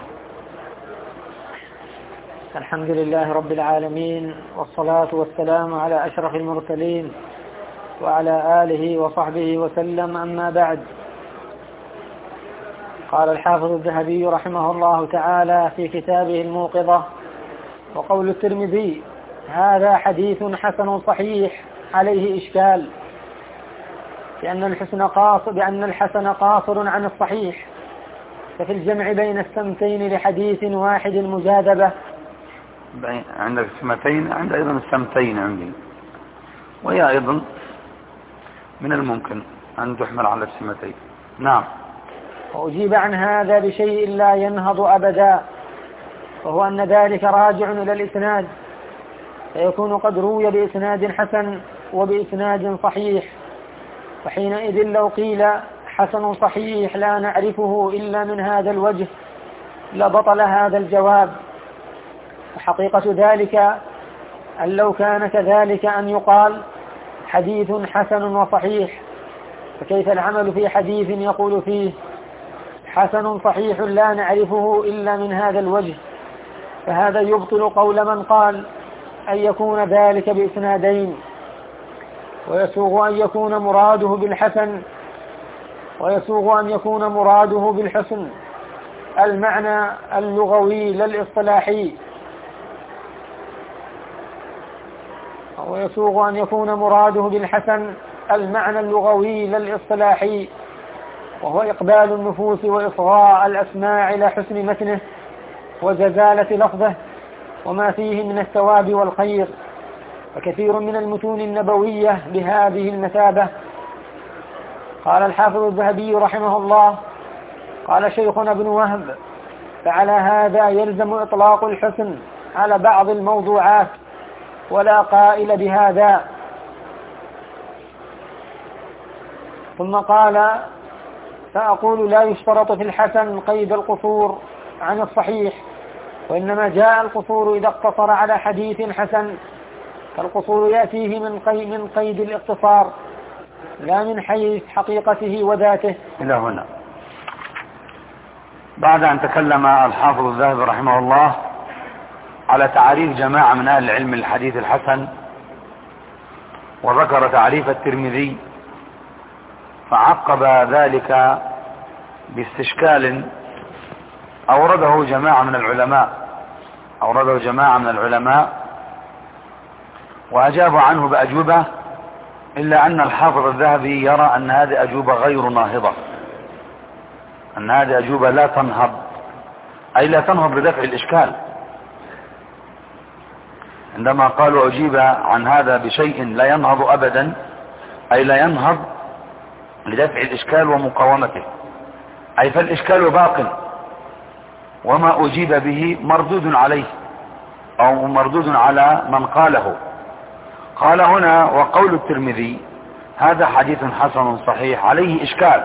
[SPEAKER 3] الحمد لله رب العالمين، والصلاة والسلام على أشرف المرسلين وعلى آله وصحبه وسلم، أما بعد. قال الحافظ الذهبي رحمه الله تعالى في كتابه الموقظة: وقول الترمذي هذا حديث حسن صحيح عليه إشكال، بأن الحسن قاصر عن الصحيح، ففي الجمع بين السمتين لحديث واحد مجاذبة.
[SPEAKER 2] عندك السمتين، عند أيضا السمتين عندي، وهي أيضا من الممكن أن تحمل على السمتين. نعم.
[SPEAKER 3] وأجيب عن هذا بشيء لا ينهض أبدا، وهو أن ذلك راجع إلى الإسناد، فيكون قد روي بإسناد حسن وبإسناد صحيح، فحينئذ لو قيل حسن صحيح لا نعرفه إلا من هذا الوجه لبطل هذا الجواب. وحقيقة ذلك أن لو كان كذلك أن يقال حديث حسن وصحيح، فكيف العمل في حديث يقول فيه حسن صحيح لا نعرفه إلا من هذا الوجه؟ فهذا يبطل قول من قال أن يكون ذلك بإسنادين، ويسوغ أن يكون مراده بالحسن، ويسوغ أن يكون مراده بالحسن المعنى اللغوي لا الاصطلاحي، ويسوغ أن يكون مراده بالحسن المعنى اللغوي لا الاصطلاحي، وهو إقبال النفوس وإصغاء الأسماع إلى حسن متنه وجزالة لفظه وما فيه من الثواب والخير. فكثير من المتون النبوية بهذه المثابة. قال الحافظ الذهبي رحمه الله: قال شيخنا ابن وهب: فعلى هذا يلزم إطلاق الحسن على بعض الموضوعات ولا قائل بهذا. ثم قال: فأقول لا يشترط في الحسن قيد القصور عن الصحيح، وإنما جاء القصور إذا اقتصر على حديث حسن، فالقصور يأتيه من قيد الاقتصار لا من حيث حقيقته وذاته.
[SPEAKER 2] إلى هنا بعد أن تكلم الحافظ الذهبي رحمه الله على تعريف جماعة من أهل العلم الحديث الحسن، وذكر تعريف الترمذي، فعقب ذلك باستشكال أورده جماعة من العلماء وأجابوا عنه بأجوبة، إلا أن الحافظ الذهبي يرى أن هذه أجوبة غير ناهضة، أن هذه أجوبة لا تنهض، أي لا تنهض لدفع الإشكال. عندما قالوا أجيب عن هذا بشيء لا ينهض أبدا، أي لا ينهض لدفع الإشكال ومقاومته، أي فالإشكال باق، وما أجيب به مردود عليه أو مردود على من قاله. قال هنا: وقول الترمذي هذا حديث حسن صحيح عليه إشكال،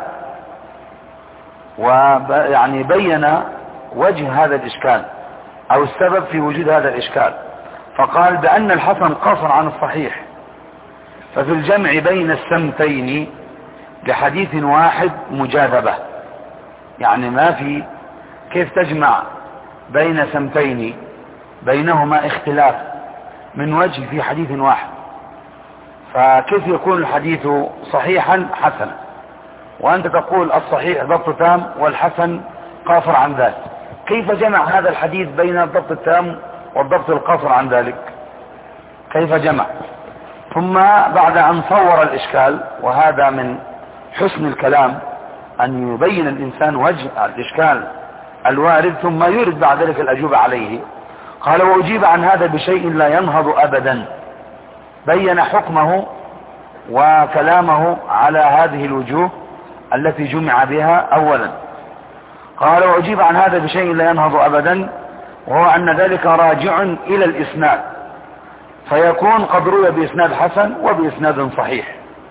[SPEAKER 2] ويعني بين وجه هذا الإشكال أو السبب في وجود هذا الإشكال، فقال بأن الحسن قاصر عن الصحيح، ففي الجمع بين السمتين لحديث واحد مجاذبة، يعني ما في كيف تجمع بين سمتين بينهما اختلاف من وجه في حديث واحد، فكيف يكون الحديث صحيحا حسنا وأنت تقول الصحيح ضبط تام والحسن قاصر عن ذلك؟ كيف جمع هذا الحديث بين الضبط التام والضبط القاصر عن ذلك؟ كيف جمع؟ ثم بعد أن صور الإشكال، وهذا من حسن الكلام أن يبين الإنسان وجه الإشكال الوارد ثم يرد بعد ذلك الأجوبة عليه، قال: وأجيب عن هذا بشيء لا ينهض أبدا، بين حكمه وكلامه على هذه الوجوه التي جمع بها أولا. قال: وأجيب عن هذا بشيء لا ينهض أبدا، وهو أن ذلك راجع إلى الإسناد، فيكون قد روي بإسناد حسن وبإسناد صحيح.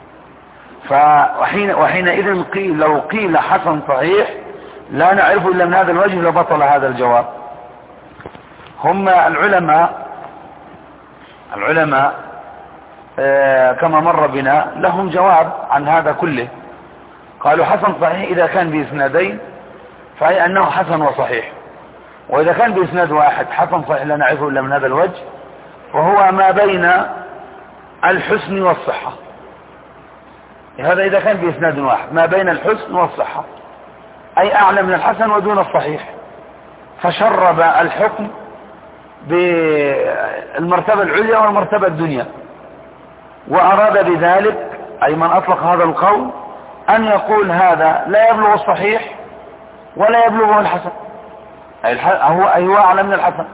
[SPEAKER 2] وحينئذ قيل لو قيل حسن صحيح لا نعرف إلا من هذا الوجه لبطل هذا الجواب. هم العلماء كما مر بنا لهم جواب عن هذا كله. قالوا حسن صحيح إذا كان بإسنادين فهي أنه حسن وصحيح، وإذا كان بإسناد واحد حسن صحيح لا نعرفه إلا من هذا الوجه، وهو ما بين الحسن والصحة. هذا إذا كان بإسناد واحد ما بين الحسن والصحة، أي أعلى من الحسن ودون الصحيح، فشرب الحكم بالمرتبة العليا والمرتبة الدنيا، وأراد بذلك أي من أطلق هذا القول أن يقول هذا لا يبلغ الصحيح ولا يبلغه الحسن، أي هو أعلى من الحسن.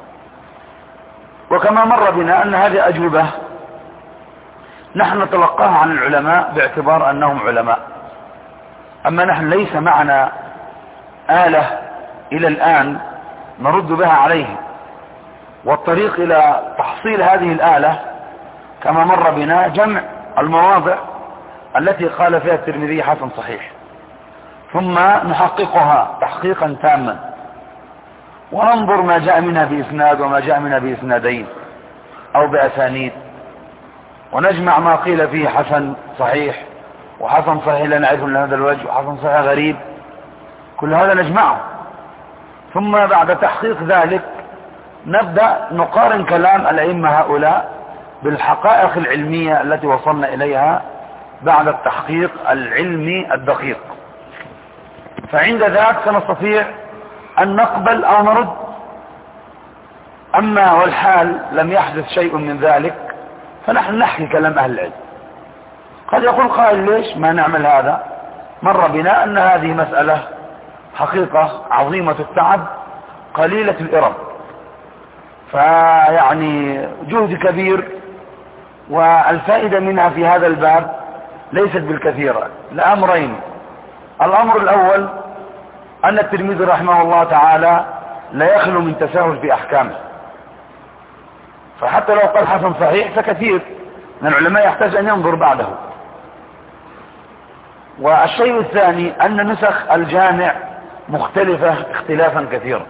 [SPEAKER 2] وكما مر بنا أن هذه أجوبة نحن نتلقاها عن العلماء باعتبار أنهم علماء، أما نحن ليس معنا آلة إلى الآن نرد بها عليه، والطريق إلى تحصيل هذه الآلة كما مر بنا جمع المواضع التي قال فيها الترمذي حسن صحيح، ثم نحققها تحقيقا تاما، وننظر ما جاء منها بإسناد وما جاء منها بإسنادين أو بأسانيد، ونجمع ما قيل فيه حسن صحيح وحسن صحيح لا نعرفه من هذا الوجه وحسن صحيح غريب، كل هذا نجمعه، ثم بعد تحقيق ذلك نبدأ نقارن كلام الأئمة هؤلاء بالحقائق العلمية التي وصلنا إليها بعد التحقيق العلمي الدقيق. فعند ذلك سنستطيع أن نقبل أو نرد. أما والحال لم يحدث شيء من ذلك فنحن نحكي كلام أهل العلم. قد يقول قائل ليش ما نعمل هذا؟ مر بنا أن هذه مسألة حقيقة عظيمة التعب قليلة الإرب، فيعني جهد كبير، والفائدة منها في هذا الباب ليست بالكثيرة لأمرين. الأمر الأول أن الترمذي رحمه الله تعالى لا يخلو من تساهل في أحكامه، فحتى لو قال حسن صحيح فكثير من العلماء يحتاج أن ينظر بعده. والشيء الثاني أن نسخ الجامع مختلفة اختلافا كثيرا،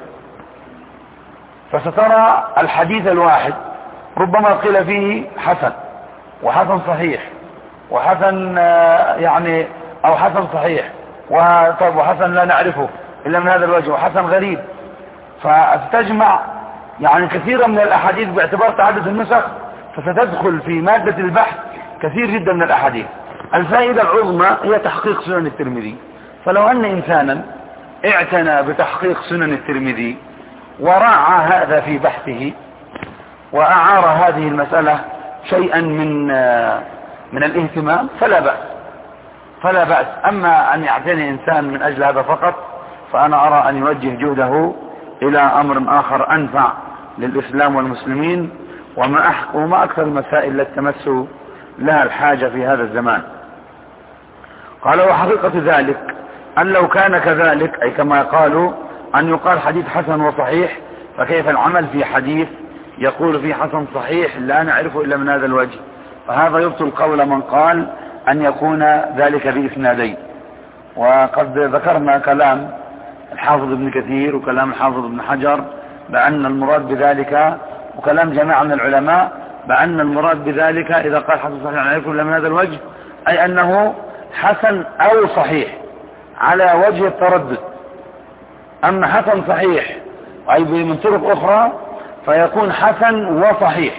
[SPEAKER 2] فسترى الحديث الواحد ربما قيل فيه حسن وحسن صحيح وحسن يعني أو حسن صحيح وحسن لا نعرفه إلا من هذا الوجه وحسن غريب، فستجمع يعني كثيرا من الأحاديث باعتبار تعدد النسخ، فستدخل في مادة البحث كثير جدا من الأحاديث. الفائدة العظمى هي تحقيق سنن الترمذي، فلو أن إنسانا اعتنى بتحقيق سنن الترمذي وراعى هذا في بحثه وأعار هذه المسألة شيئا من الاهتمام فلا بأس. أما أن يعتني إنسان من أجل هذا فقط فأنا أرى أن يوجه جهده إلى أمر آخر أنفع للإسلام والمسلمين، وما أكثر المسائل التي تمس لها الحاجة في هذا الزمان. قال وحقيقة ذلك أن لو كان كذلك أي كما قالوا أن يقال حديث حسن وصحيح، فكيف العمل في حديث يقول فيه حسن صحيح لا نعرفه إلا من هذا الوجه؟ فهذا يبطل قول من قال أن يكون ذلك بإسنادين. وقد ذكرنا كلام الحافظ ابن كثير وكلام الحافظ ابن حجر بأن المراد بذلك، وكلام جماعة من العلماء بأن المراد بذلك إذا قال حسن صحيح لا نعرفه إلا من هذا الوجه أي أنه حسن أو صحيح على وجه التردد. أما حسن صحيح أي من طرق أخرى فيكون حسن وصحيح،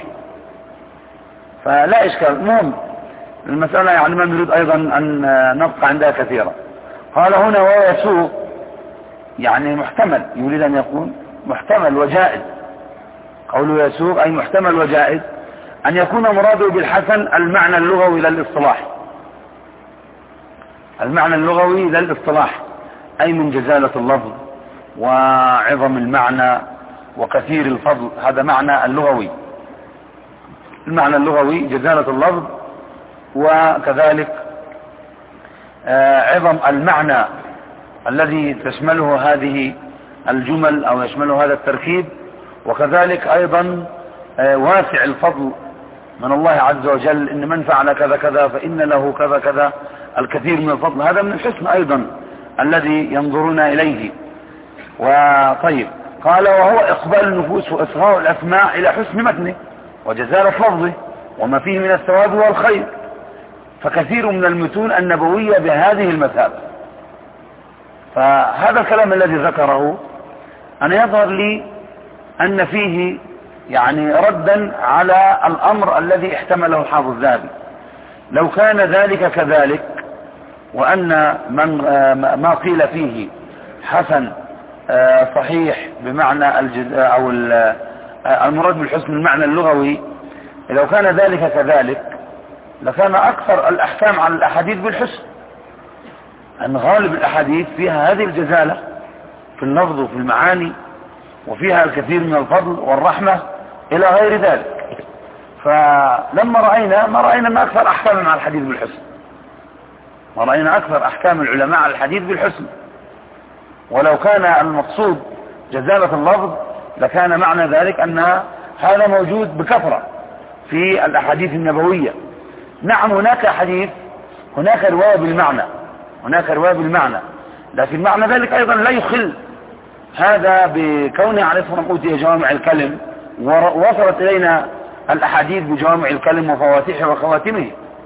[SPEAKER 2] فلا إشكال. مهم المسألة يعني ما نريد أيضا أن نبقى عندها كثيرا. قال هنا ويسوق يعني محتمل، يريد أن يكون محتمل وجائز. قوله يسوق أي محتمل وجائز أن يكون مراده بالحسن المعنى اللغوي للاصطلاح، المعنى اللغوي للاصطلاح أي من جزالة اللفظ وعظم المعنى وكثير الفضل، هذا معنى اللغوي. المعنى اللغوي جزالة اللفظ وكذلك عظم المعنى الذي تشمله هذه الجمل أو يشمله هذا التركيب، وكذلك أيضا واسع الفضل من الله عز وجل، إن من فعل كذا كذا فإن له كذا كذا الكثير من الفضل. هذا من الحسن أيضا الذي ينظرون إليه. وطيب قال وهو إقبال النفوس وإصغاء الأسماع إلى حسن متنه وجزالة لفظه وما فيه من الثواب والخير، فكثير من المتون النبوية بهذه المثابة. فهذا الكلام الذي ذكره أنا يظهر لي أن فيه يعني ردا على الأمر الذي احتمله الحافظ الذهبي. لو كان ذلك كذلك وأن ما قيل فيه حسن صحيح بمعنى أو المراد بالحسن المعنى اللغوي، لو كان ذلك كذلك لكان أكثر الأحكام على الأحاديث بالحسن، أن غالب الأحاديث فيها هذه الجزالة في اللفظ وفي المعاني وفيها الكثير من الفضل والرحمة إلى غير ذلك. فلما رأينا ما رأينا أن أكثر أحكام على الحديث بالحسن، ما رأينا أكثر أحكام العلماء على الحديث بالحسن. ولو كان المقصود جزالة اللفظ لكان معنى ذلك أن هذا موجود بكثرة في الأحاديث النبوية. نعم هناك حديث، هناك رواية بالمعنى، لكن معنى ذلك أيضا لا يخل هذا بكونه عليه الصلاة والسلام أوتي جوامع الكلم ووصلت إلينا الأحاديث بجوامع الكلم وفواتحه وخواتمه،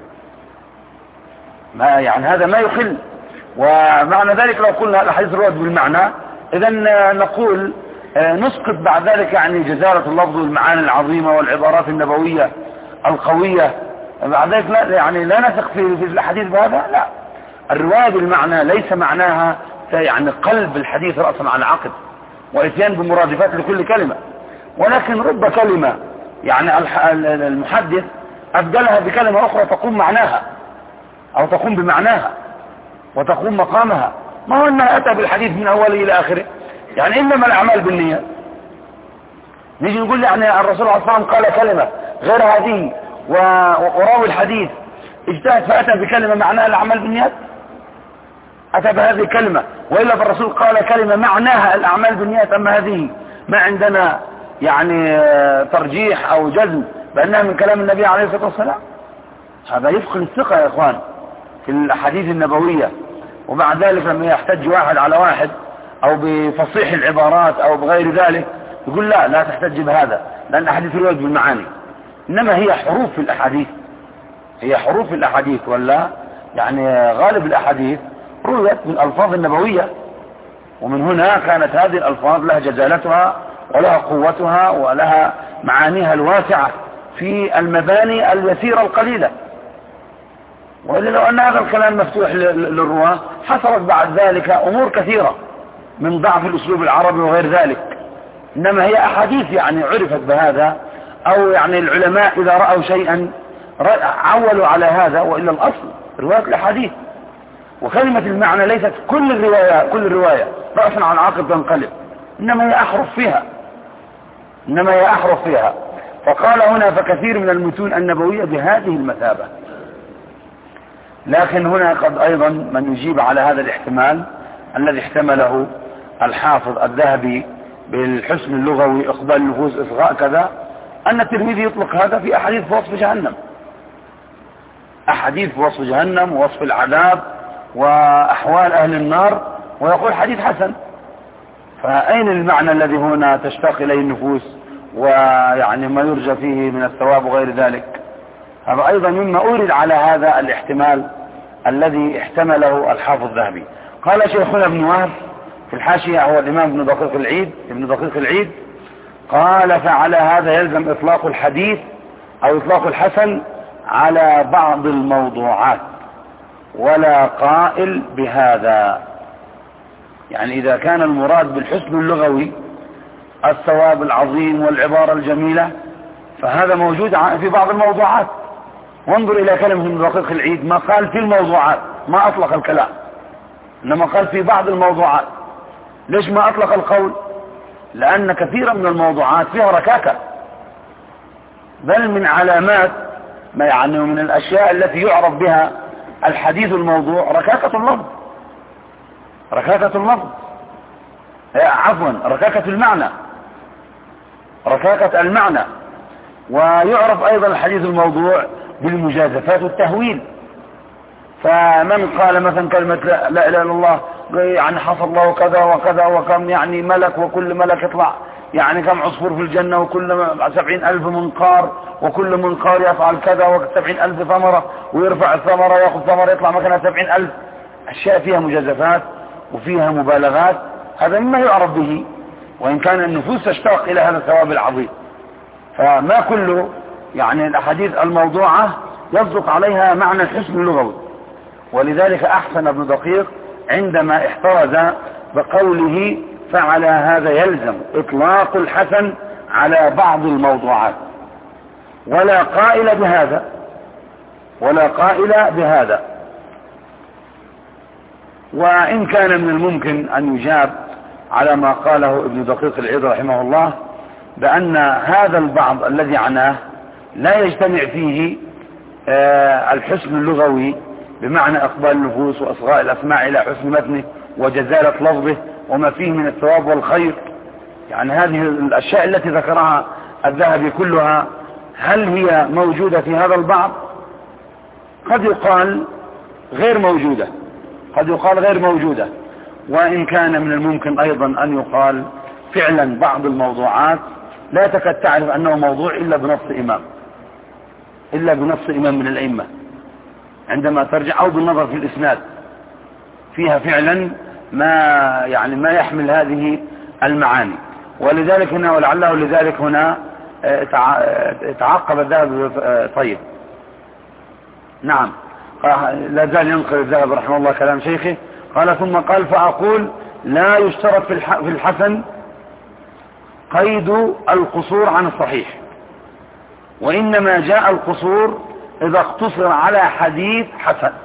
[SPEAKER 2] ما يعني هذا ما يخل. ومعنى ذلك لو قلنا الأحاديث روت بالمعنى، إذن نقول نسقط بعد ذلك يعني جزالة اللفظ والمعاني العظيمة والعبارات النبوية القوية، بعد ذلك لا نثق في الحديث بهذا. لا، الرواية بالمعنى ليس معناها يعني قلب الحديث رأسا على عقب وإتيان بمرادفات لكل كلمة، ولكن رب كلمة يعني المحدث أبدلها بكلمة أخرى تقوم معناها أو تقوم بمعناها وتقوم مقامها. ما هو أنها أتى بالحديث من أوله إلى آخره، يعني إنما الأعمال بالنية. نيجي نقول يعني الرسول صلى الله عليه وسلم قال كلمة غير هذه وراوي الحديث اجتهد فأتى بكلمة معناها الأعمال بالنيات، أتى بهذه الكلمة، وإلا فالرسول قال كلمة معناها الأعمال بالنيات. أما هذه ما عندنا يعني ترجيح أو جزم بأنها من كلام النبي عليه الصلاة والسلام. هذا يفقد الثقة يا إخوان في الأحاديث النبوية. وبعد ذلك لما يحتج واحد على واحد أو بفصيح العبارات أو بغير ذلك يقول لا تحتج بهذا، لأن الأحاديث روت بالمعاني، إنما هي حروف في الأحاديث، هي حروف في الأحاديث، ولا يعني غالب الأحاديث رويت بالألفاظ النبوية، ومن هنا كانت هذه الألفاظ لها جزالتها ولها قوتها ولها معانيها الواسعة في المباني اليسيرة القليلة. وإلا لو أن هذا الكلام مفتوح للرواة حصلت بعد ذلك أمور كثيرة من ضعف الأسلوب العربي وغير ذلك. إنما هي أحاديث يعني عرفت بهذا، أو يعني العلماء إذا رأوا شيئا عولوا على هذا، وإلا الأصل رواية الأحاديث. وكلمة المعنى ليست كل الرواية رأسا عن عقب تنقلب، إنما هي أحرف فيها. فقال هنا فكثير من المتون النبوية بهذه المثابة. لكن هنا قد أيضا من يجيب على هذا الاحتمال الذي احتمله الحافظ الذهبي بالحسن اللغوي إقبال النفوس إصغاء كذا، أن الترمذي يطلق هذا في أحاديث وصف جهنم، أحاديث وصف جهنم ووصف العذاب وأحوال أهل النار، ويقول حديث حسن. فأين المعنى الذي هنا تشتاق إليه النفوس ويعني ما يرجى فيه من الثواب وغير ذلك؟ هذا أيضا مما أورد على هذا الاحتمال الذي احتمله الحافظ الذهبي. قال شيخنا ابن وهب في الحاشية، هو الإمام ابن دقيق العيد، قال فعلى هذا يلزم إطلاق الحديث أو إطلاق الحسن على بعض الموضوعات ولا قائل بهذا. يعني إذا كان المراد بالحسن اللغوي الثواب العظيم والعبارة الجميلة، فهذا موجود في بعض الموضوعات. وانظر إلى كلمة ابن دقيق العيد، ما قال في الموضوعات، ما أطلق الكلام، إنما قال في بعض الموضوعات. ليش ما أطلق القول؟ لأن كثيرا من الموضوعات فيها ركاكة، بل من علامات ما يعني من الأشياء التي يعرف بها الحديث الموضوع ركاكة اللفظ، ركاكة المعنى. ويعرف أيضا الحديث الموضوع بالمجازفات والتهويل. فمن قال مثلا كلمة لا إله إلا الله يعني حصل له كذا وكذا وكم يعني ملك، وكل ملك يطلع يعني كم عصفور في الجنة، وكل 70,000 منقار، وكل منقار يفعل كذا، و70,000 ثمرة، ويرفع الثمرة ويأخذ ثمرة يطلع مكانها 70,000. أشياء فيها مجازفات وفيها مبالغات، هذا مما يعرف به، وإن كان النفوس تشتاق إلى هذا الثواب العظيم. فما كل يعني الأحاديث الموضوعة يصدق عليها معنى الحسن اللغوي. ولذلك أحسن ابن دقيق عندما احترز بقوله فعلى هذا يلزم إطلاق الحسن على بعض الموضوعات ولا قائل بهذا. وإن كان من الممكن أن يجاب على ما قاله ابن دقيق العيد رحمه الله بأن هذا البعض الذي عناه لا يجتمع فيه الحسن اللغوي بمعنى إقبال النفوس وإصغاء الأسماع إلى حسن متنه وجزالة لفظه وما فيه من الثواب والخير. يعني هذه الأشياء التي ذكرها الذهبي كلها هل هي موجودة في هذا البعض؟ قد يقال غير موجودة. وإن كان من الممكن أيضا أن يقال فعلا بعض الموضوعات لا تكاد تعرف أنه موضوع إلا بنص إمام من الأئمة عندما ترجع، أو بالنظر في الإسناد فيها فعلا ما يحمل هذه المعاني. ولذلك هنا ولعله لذلك هنا تعقب الذهب. طيب نعم، لا زال ينقل الذهب رحمه الله كلام شيخه. قال ثم قال فأقول لا يشترط في الحسن قيد القصور عن الصحيح، وإنما جاء القصور إذا اقتصر على حديث حسن.